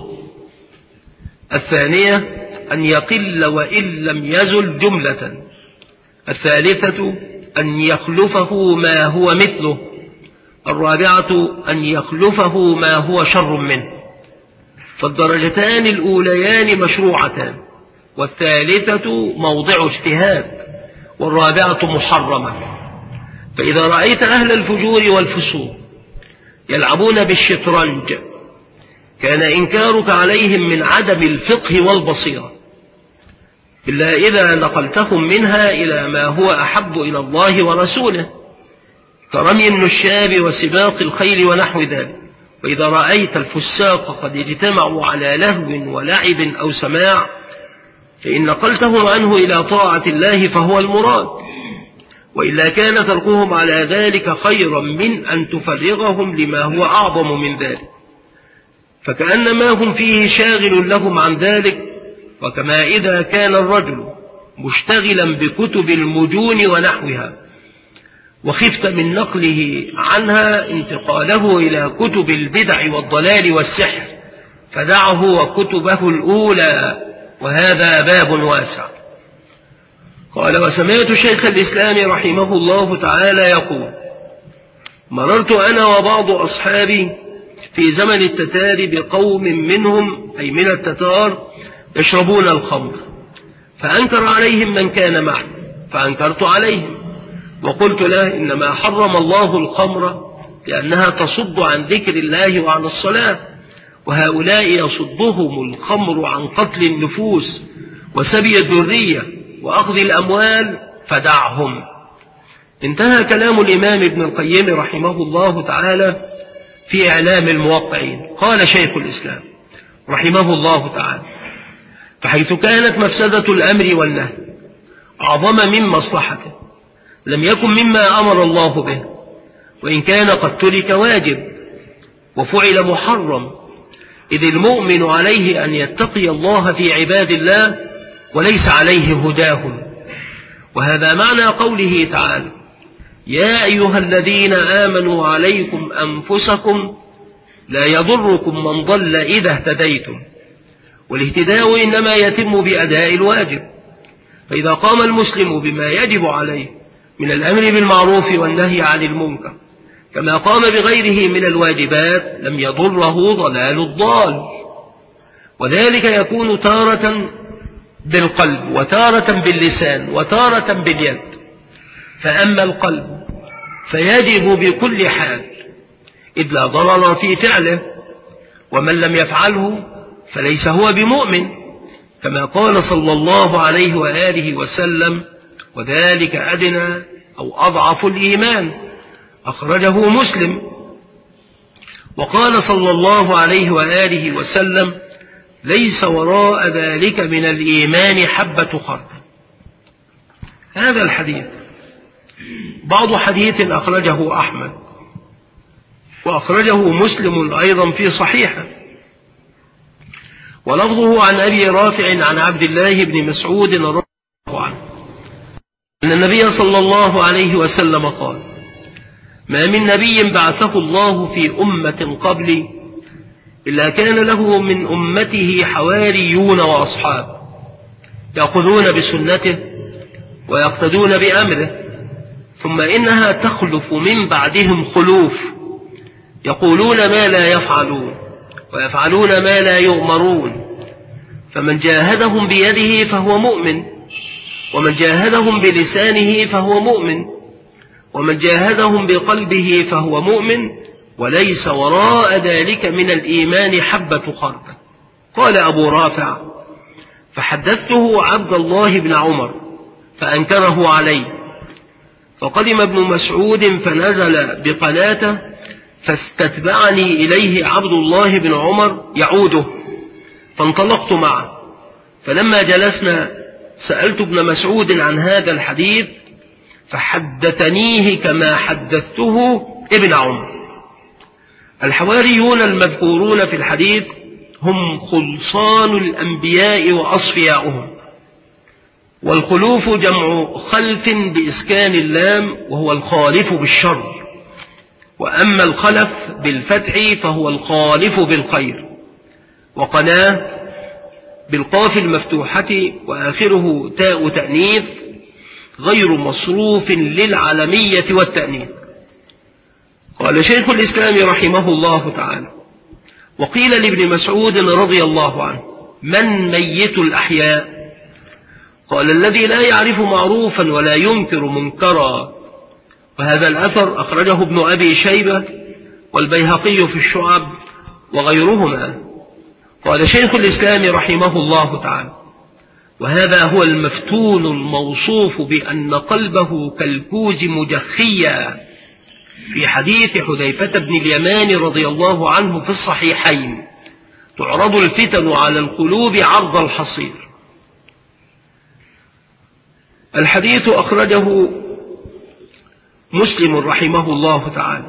الثانية أن يقل وإن لم يزل جملة، الثالثة أن يخلفه ما هو مثله، الرابعة أن يخلفه ما هو شر منه. فالدرجتان الأوليان مشروعتان، والثالثة موضع اجتهاد، والرابعة محرمة. فإذا رأيت أهل الفجور والفسوق يلعبون بالشطرنج كان إنكارك عليهم من عدم الفقه والبصيرة، إلا إذا نقلتهم منها إلى ما هو أحب إلى الله ورسوله كرمي النشاب وسباق الخيل ونحو ذلك. وإذا رأيت الفساق قد اجتمعوا على لهو ولعب أو سماع فإن نقلتهم عنه إلى طاعة الله فهو المراد، وإلا كان تركهم على ذلك خيرا من أن تفرغهم لما هو أعظم من ذلك، فكأن ما هم فيه شاغل لهم عن ذلك. وكما إذا كان الرجل مشتغلا بكتب المجون ونحوها وخفت من نقله عنها انتقاله إلى كتب البدع والضلال والسحر فدعه وكتبه الأولى، وهذا باب واسع. قال: وسمعت شيخ الإسلام رحمه الله تعالى يقول: مررت أنا وبعض أصحابي في زمن التتار بقوم منهم أي من التتار يشربون الخمر، فأنكر عليهم من كان معي فأنكرت عليهم، وقلت له إنما حرم الله الخمر لأنها تصد عن ذكر الله وعن الصلاة، وهؤلاء يصدهم الخمر عن قتل النفوس وسبي الذرية وأخذ الأموال فدعهم. انتهى كلام الإمام ابن القيم رحمه الله تعالى في إعلام الموقعين. قال شيخ الإسلام رحمه الله تعالى: فحيث كانت مفسدة الأمر والنهي أعظم من مصلحته لم يكن مما أمر الله به، وإن كان قد ترك واجب وفعل محرم، إذ المؤمن عليه أن يتقي الله في عباد الله وليس عليه هداهم. وهذا معنى قوله تعالى: يا أيها الذين آمنوا عليكم أنفسكم لا يضركم من ضل إذا اهتديتم. والاهتداء إنما يتم بأداء الواجب، فإذا قام المسلم بما يجب عليه من الأمر بالمعروف والنهي عن المنكر كما قام بغيره من الواجبات لم يضره ضلال الضال، وذلك يكون تارة بالقلب وتارة باللسان وتارة باليد. فأما القلب فيجب بكل حال إذ لا ضرر في فعله، ومن لم يفعله فليس هو بمؤمن، كما قال صلى الله عليه وآله وسلم: وذلك أدنى أو أضعف الإيمان، أخرجه مسلم. وقال صلى الله عليه وآله وسلم: ليس وراء ذلك من الإيمان حبة خردل. هذا الحديث بعض حديث أخرجه أحمد وأخرجه مسلم أيضا في صحيحه، ولفظه عن أبي رافع عن عبد الله بن مسعود رضي الله عنه أن النبي صلى الله عليه وسلم قال: ما من نبي بعثه الله في أمة قبلي إلا كان له من أمته حواريون وأصحاب يأخذون بسنته ويقتدون بأمره، ثم إنها تخلف من بعدهم خلوف يقولون ما لا يفعلون ويفعلون ما لا يؤمرون، فمن جاهدهم بيده فهو مؤمن، ومن جاهدهم بلسانه فهو مؤمن، ومن جاهدهم بقلبه فهو مؤمن، وليس وراء ذلك من الإيمان حبة خردل. قال أبو رافع: فحدثته عبد الله بن عمر فأنكره علي، فقدم ابن مسعود فنزل بقلاته فاستتبعني إليه عبد الله بن عمر يعوده، فانطلقت معه، فلما جلسنا سألت ابن مسعود عن هذا الحديث فحدثنيه كما حدثته ابن عمر. الحواريون المذكورون في الحديث هم خلصان الأنبياء وأصفياؤهم، والخلوف جمع خلف بإسكان اللام وهو الخالف بالشر، وأما الخلف بالفتح فهو الخالف بالخير، وقناه بالقاف المفتوحة وآخره تاء تأنيث غير مصروف للعلمية والتأنيث. قال شيخ الإسلام رحمه الله تعالى: وقيل لابن مسعود رضي الله عنه: من ميت الأحياء؟ قال: الذي لا يعرف معروفا ولا ينكر منكرا. وهذا الأثر أخرجه ابن أبي شيبة والبيهقي في الشعب وغيرهما. قال شيخ الإسلام رحمه الله تعالى: وهذا هو المفتون الموصوف بأن قلبه كالكوز مجخيا في حديث حذيفة بن اليمان رضي الله عنه في الصحيحين: تعرض الفتن على القلوب عرض الحصير. الحديث أخرجه مسلم رحمه الله تعالى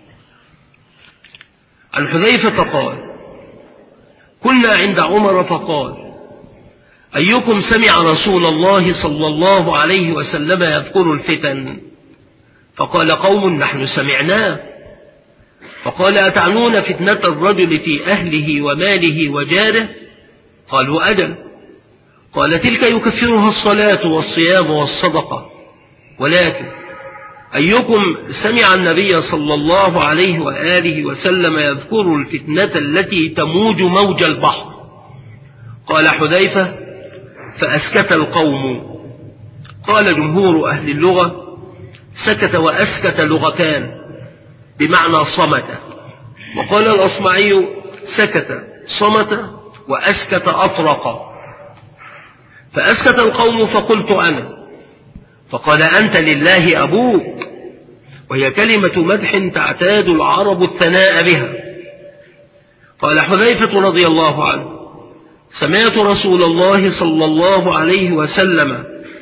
عن حذيفة قال: كنا عند عمر فقال: أيكم سمع رسول الله صلى الله عليه وسلم يذكر الفتن؟ فقال قوم: نحن سمعناه. فقال: أتعنون فتنة الرجل في أهله وماله وجاره؟ قالوا: أجل. قال: تلك يكفرها الصلاة والصيام والصدقة. ولكن أيكم سمع النبي صلى الله عليه وآله وسلم يذكر الفتنة التي تموج موج البحر؟ قال حذيفة: فأسكت القوم. قال جمهور أهل اللغة: سكت وأسكت لغتان بمعنى صمت، وقال الأصمعي سكت صمت وأسكت أطرق. فأسكت القوم فقلت أنا، فقال أنت لله أبوك، وهي كلمة مدح تعتاد العرب الثناء بها. قال حذيفة رضي الله عنه سمعت رسول الله صلى الله عليه وسلم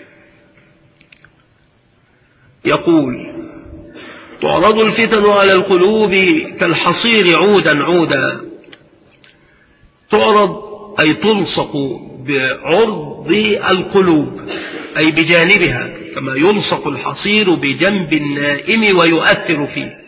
يقول تعرض الفتن على القلوب كالحصير عودا عودا. تعرض أي تلصق بعرض القلوب أي بجانبها، كما يلصق الحصير بجنب النائم ويؤثر فيه.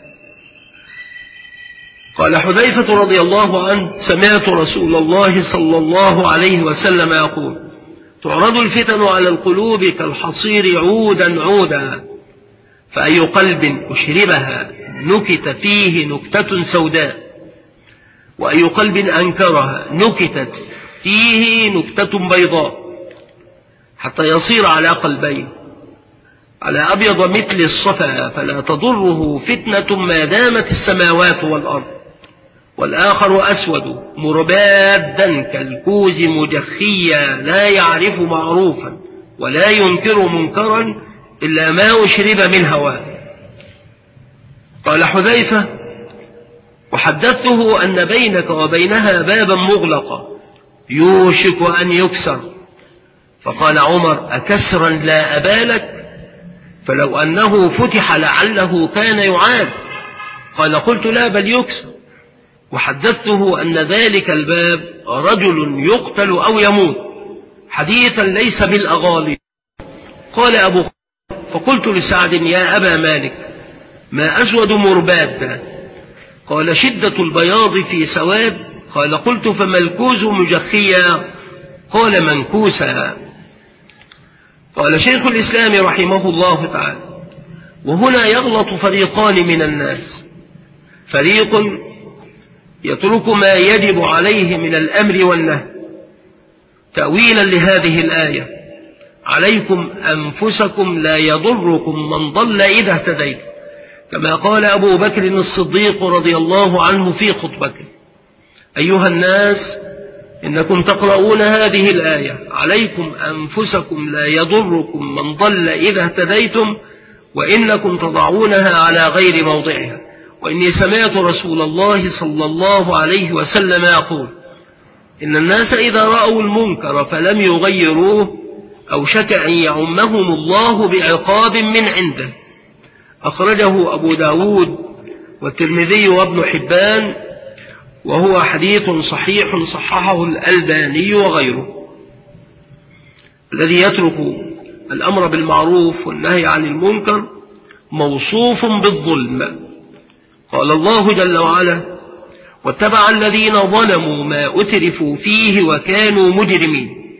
قال حذيفة رضي الله عنه سمعت رسول الله صلى الله عليه وسلم يقول تعرض الفتن على القلوب كالحصير عودا عودا، فأي قلب أشربها نكت فيه نكتة سوداء، وأي قلب أنكرها نكتت فيه نكتة بيضاء، حتى يصير على قلبين، على أبيض مثل الصفا فلا تضره فتنة ما دامت السماوات والأرض، والآخر أسود مربادا كالكوز مجخيا لا يعرف معروفا ولا ينكر منكرا إلا ما أشرب من هواه. قال حذيفة وحدثته أن بينك وبينها بابا مغلقا يوشك أن يكسر، فقال عمر أكسرا لا أبالك، فلو أنه فتح لعله كان يعاد. قال قلت لا بل يكسر. وحدثته أن ذلك الباب رجل يقتل أو يموت، حديثا ليس بالأغالي. قال أبو فقلت لسعد يا أبا مالك ما أسود مرباد؟ قال شدة البياض في سواد. قال قلت فما الكوز مجخيا؟ قال منكوسا. قال شيخ الإسلام رحمه الله تعالى وهنا يغلط فريقان من الناس، فريق يترك ما يجب عليه من الأمر والنهي تأويلا لهذه الآية عليكم أنفسكم لا يضركم من ضل إذا اهتديت، كما قال أبو بكر الصديق رضي الله عنه في خطبته أيها الناس إنكم تقرؤون هذه الآية عليكم أنفسكم لا يضركم من ضل إذا اهتديتم، وإنكم تضعونها على غير موضعها، وإني سمعت رسول الله صلى الله عليه وسلم يقول إن الناس إذا رأوا المنكر فلم يغيروه أوشك أن يعمهم الله بعقاب من عنده. أخرجه أبو داود والترمذي وابن حبان، وهو حديث صحيح صححه الألباني وغيره. الذي يترك الأمر بالمعروف والنهي عن المنكر موصوف بالظلم. قال الله جل وعلا واتبع الذين ظلموا ما أترفوا فيه وكانوا مجرمين.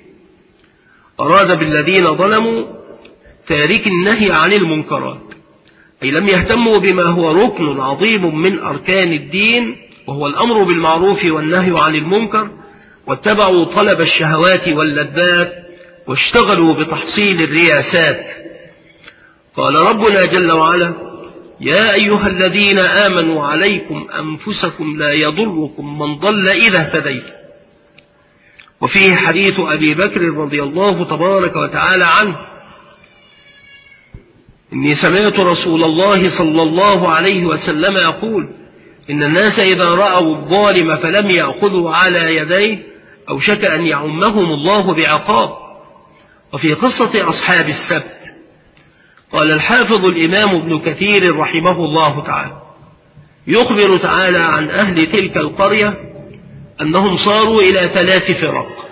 أراد بالذين ظلموا تارك النهي عن المنكرات، أي لم يهتموا بما هو ركن عظيم من أركان الدين، وهو الأمر بالمعروف والنهي عن المنكر، واتبعوا طلب الشهوات واللذات واشتغلوا بتحصيل الرياسات. قال ربنا جل وعلا يا أيها الذين آمنوا عليكم أنفسكم لا يضركم من ضل إذا اهتديت. وفيه حديث أبي بكر رضي الله تبارك وتعالى عنه إني سمعت رسول الله صلى الله عليه وسلم يقول إن الناس إذا رأوا الظالم فلم يأخذوا على يديه أوشك أن يعمهم الله بعقاب. وفي قصة أصحاب السبت قال الحافظ الإمام ابن كثير رحمه الله تعالى يخبر تعالى عن أهل تلك القرية أنهم صاروا إلى ثلاث فرق: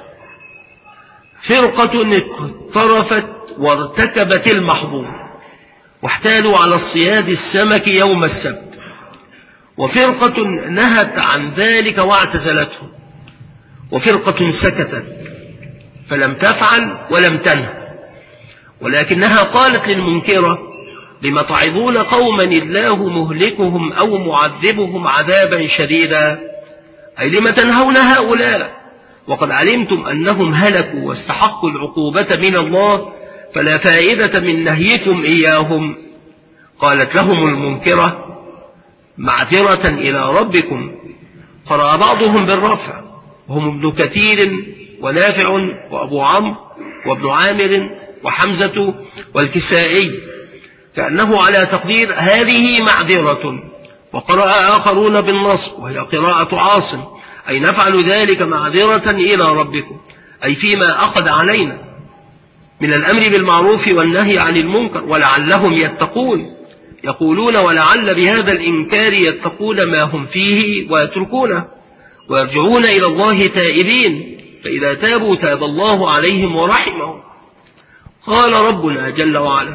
فرقة اقترفت وارتكبت المحظور واحتالوا على اصطياد السمك يوم السبت، وفرقة نهت عن ذلك واعتزلته، وفرقة سكتت فلم تفعل ولم تنه، ولكنها قالت للمنكرة لم تعظون قوما الله مهلكهم أو معذبهم عذابا شديدا، أي لم تنهون هؤلاء وقد علمتم أنهم هلكوا واستحقوا العقوبة من الله، فلا فائدة من نهيكم إياهم. قالت لهم المنكرة معذرة إلى ربكم. قرأ بعضهم بالرفع وهم ابن كثير ونافع وأبو عمرو وابن عامر وحمزة والكسائي كأنه على تقدير هذه معذرة. وقرأ آخرون بالنصب وهي قراءة عاصم أي نفعل ذلك معذرة إلى ربكم، أي فيما أخذ علينا من الأمر بالمعروف والنهي عن المنكر، ولعلهم يتقون. يقولون ولعل بهذا الإنكار يتقون ما هم فيه ويتركونه ويرجعون إلى الله تائبين، فإذا تابوا تاب الله عليهم ورحمهم. قال ربنا جل وعلا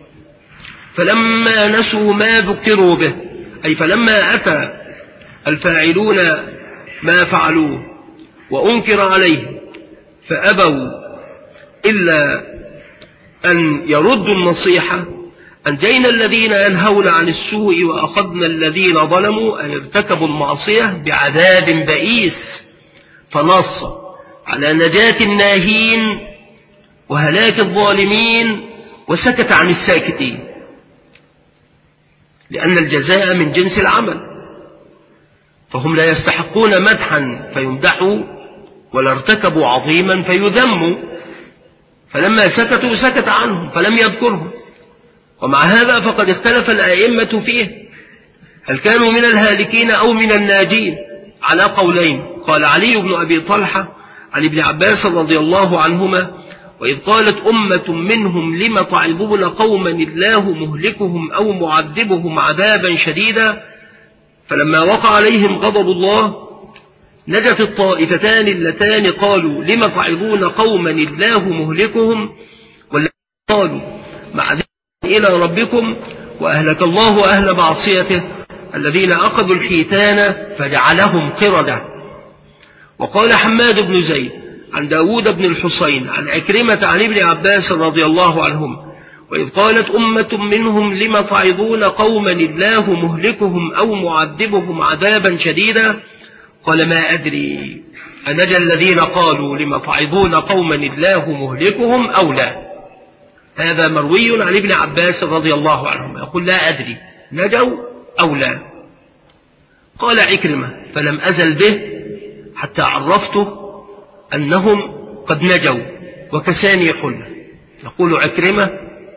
فلما نسوا ما ذكروا به، أي فلما أتى الفاعلون ما فعلوه وأنكر عليهم فأبوا إلا أن يردوا النصيحة أنجينا الذين ينهون عن السوء وأخذنا الذين ظلموا أن ارتكبوا المعصية بعذاب بئيس، فنص على نجاة الناهين وهلاك الظالمين وسكت عن الساكتين، لأن الجزاء من جنس العمل، فهم لا يستحقون مدحا فيمدحوا ولا ارتكبوا عظيما فيذموا، فلما سكتوا سكت عنهم فلم يذكرهم. ومع هذا فقد اختلف الأئمة فيه هل كانوا من الهالكين أو من الناجين على قولين. قال علي بن أبي طلحة عن ابن عباس رضي الله عنهما وإذ قالت أمة منهم لم تعظون قوما الله مهلكهم أو معذبهم عذابا شديدا فلما وقع عليهم غضب الله نجت الطائفتان اللتان قالوا لم تعظون قوما الله مهلكهم والذين قالوا معذرة إلى ربكم وأهلك الله أهل معصيته الذين أخذوا الحيتان فجعلهم قردة. وقال حماد بن زيد عن داود بن الحسين عن عكرمة عن ابن عباس رضي الله عنهم وإذ قالت أمة منهم لم تعظون قوما الله مهلكهم أو معذبهم عذابا شديدا قال ما أدري أنجى الذين قالوا لم تعظون قوما الله مهلكهم أو لا. هذا مروي عن ابن عباس رضي الله عنهما يقول لا أدري نجوا أو لا. قال عكرمة فلم أزل به حتى عرفته أنهم قد نجوا وكساني حلة. يقول عكرمة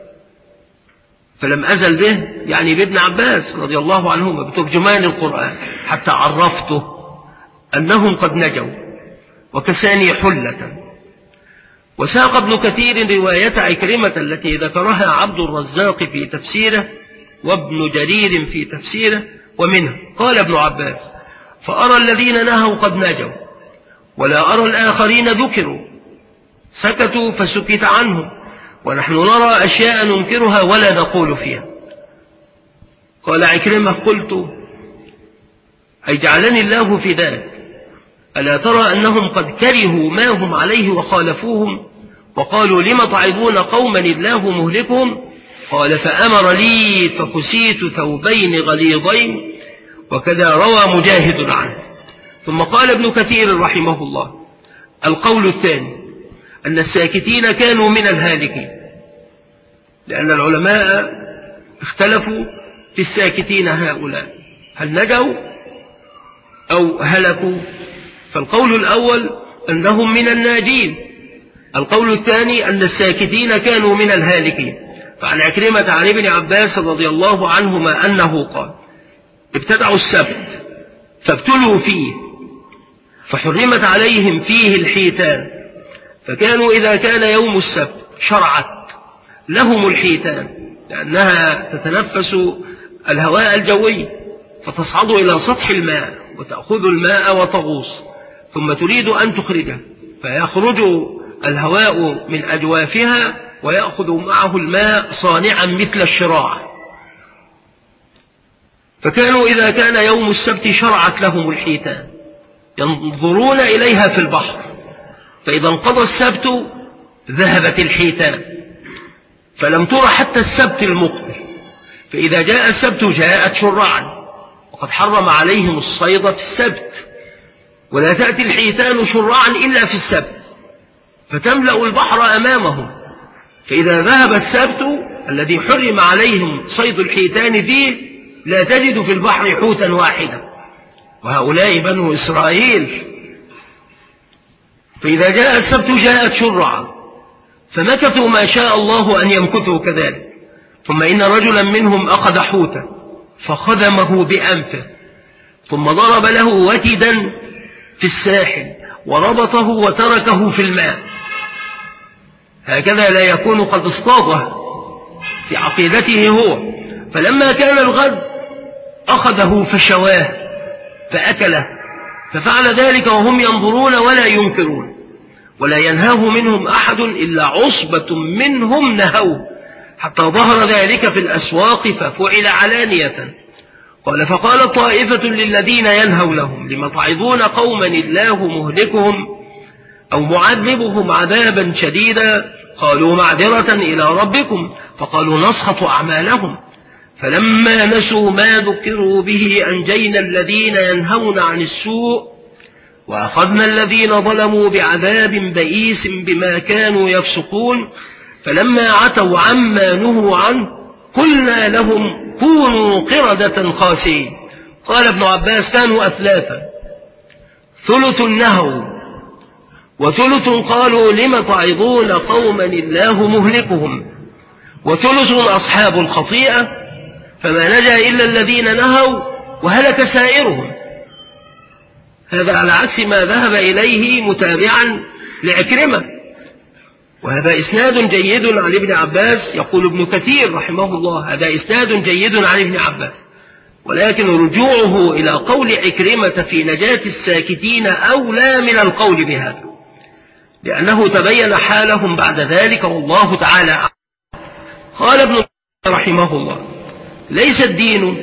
فلم أزل به يعني بابن عباس رضي الله عنهما بترجمان القرآن حتى عرفته أنهم قد نجوا وكساني حلة. وساق ابن كثير رواية عكرمة التي ذكرها عبد الرزاق في تفسيره وابن جرير في تفسيره ومنه قال ابن عباس فأرى الذين نهوا قد نجوا ولا أرى الآخرين ذكروا سكتوا فسكت عنهم ونحن نرى أشياء ننكرها ولا نقول فيها. قال عكرمة قلت أي جعلني الله في ذلك ألا ترى أنهم قد كرهوا ما هم عليه وخالفوهم وقالوا لم تعظون قوما الله مهلكهم قال فأمر لي فكسيت ثوبين غليظين وكذا روى مجاهد عنه. ثم قال ابن كثير رحمه الله القول الثاني أن الساكتين كانوا من الهالكين لأن العلماء اختلفوا في الساكتين هؤلاء هل نجوا أو هلكوا. فالقول الأول أنهم من الناجين، القول الثاني أن الساكتين كانوا من الهالكين. فعن عكرمة عن ابن عباس رضي الله عنهما أنه قال ابتدعوا السبت فابتلوا فيه فحرمت عليهم فيه الحيتان فكانوا إذا كان يوم السبت شرعت لهم الحيتان لأنها تتنفس الهواء الجوي فتصعد إلى سطح الماء وتأخذ الماء وتغوص ثم تريد أن تخرجه فيخرج الهواء من أجوافها ويأخذ معه الماء صانعا مثل الشراع. فكانوا إذا كان يوم السبت شرعت لهم الحيتان ينظرون إليها في البحر فإذا انقضى السبت ذهبت الحيتان فلم تر حتى السبت المقبل فإذا جاء السبت جاءت شرعا وقد حرم عليهم الصيد في السبت ولا تأتي الحيتان شرعا إلا في السبت فتملأ البحر أمامهم فإذا ذهب السبت الذي حرم عليهم صيد الحيتان فيه لا تجد في البحر حوتا واحدا، وهؤلاء بنو إسرائيل. فإذا جاء السبت جاءت شرعا، فمكثوا ما شاء الله أن يمكثوا كذلك. ثم إن رجلا منهم أخذ حوتا فخدمه بأنفه، ثم ضرب له وتدا في الساحل وربطه وتركه في الماء. هكذا لا يكون قد اصطاده في عقيدته هو. فلما كان الغد أخذه فشواه فأكله، ففعل ذلك وهم ينظرون ولا ينكرون، ولا ينهاه منهم أحد إلا عصبة منهم نهوه، حتى ظهر ذلك في الأسواق ففعل علانية. قال فقال طائفة للذين ينهوا لهم لم تعظون قوما الله مهلكهم أو معذبهم عذابا شديدا؟ قالوا معذرة إلى ربكم. فقالوا نسخط أعمالهم. فلما نسوا ما ذكروا به أنجينا الذين ينهون عن السوء وأخذنا الذين ظلموا بعذاب بئيس بما كانوا يفسقون. فلما عتوا عما نهوا عنه قلنا لهم كونوا قردة خاسئين. قال ابن عباس كانوا أثلاثا، ثلث نهوا وثلث قالوا لم تعظون قوما الله مهلكهم، وثلث أصحاب الخطيئة، فما نجا إلا الذين نهوا وهلك سائرهم. هذا على عكس ما ذهب إليه متابعا لعكرمة. وهذا إسناد جيد عن ابن عباس. يقول ابن كثير رحمه الله هذا إسناد جيد عن ابن عباس، ولكن رجوعه إلى قول عكرمة في نجاة الساكتين أولى من القول بهذا، لأنه تبين حالهم بعد ذلك والله تعالى أعلم. قال ابن رحمه الله ليس الدين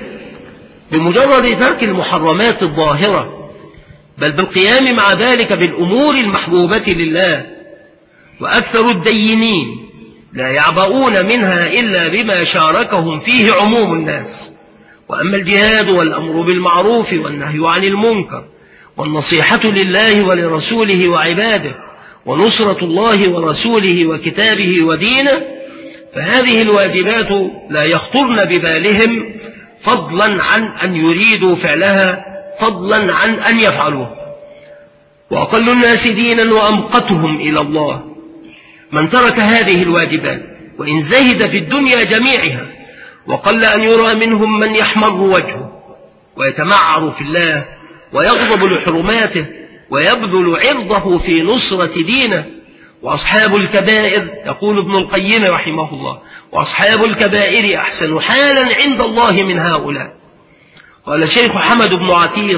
بمجرد ترك المحرمات الظاهرة، بل بالقيام مع ذلك بالأمور المحبوبة لله. وأكثر الدينين لا يعبؤون منها إلا بما شاركهم فيه عموم الناس. وأما الجهاد والأمر بالمعروف والنهي عن المنكر والنصيحة لله ولرسوله وعباده ونصرة الله ورسوله وكتابه ودينه، فهذه الواجبات لا يخطرن ببالهم فضلا عن أن يريدوا فعلها، فضلا عن أن يفعلوه. وأقل الناس دينا وأمقتهم إلى الله من ترك هذه الواجبات وإن زهد في الدنيا جميعها، وقل أن يرى منهم من يحمر وجهه ويتمعر في الله ويغضب لحرماته ويبذل عرضه في نصرة دينه. وأصحاب الكبائر، يقول ابن القيم رحمه الله، وأصحاب الكبائر أحسن حالا عند الله من هؤلاء. قال الشيخ حمد بن عتيق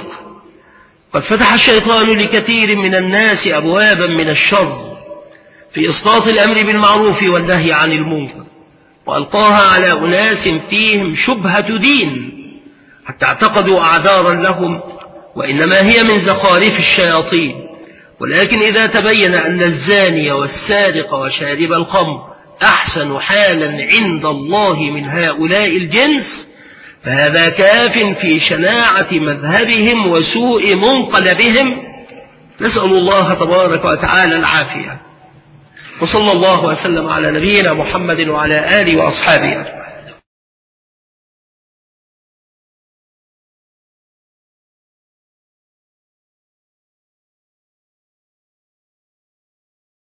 قد فتح الشيطان لكثير من الناس أبوابا من الشر في إسقاط الأمر بالمعروف والنهي عن المنكر، وألقاها على أناس فيهم شبهة دين حتى اعتقدوا أعذارا لهم، وإنما هي من زخارف الشياطين. ولكن إذا تبين أن الزاني والسارق وشارب الخمر أحسن حالا عند الله من هؤلاء الجنس، فهذا كاف في شناعة مذهبهم وسوء منقلبهم. نسأل الله تبارك وتعالى العافية. وصلى الله وسلم على نبينا محمد وعلى آله وأصحابه أجمعين.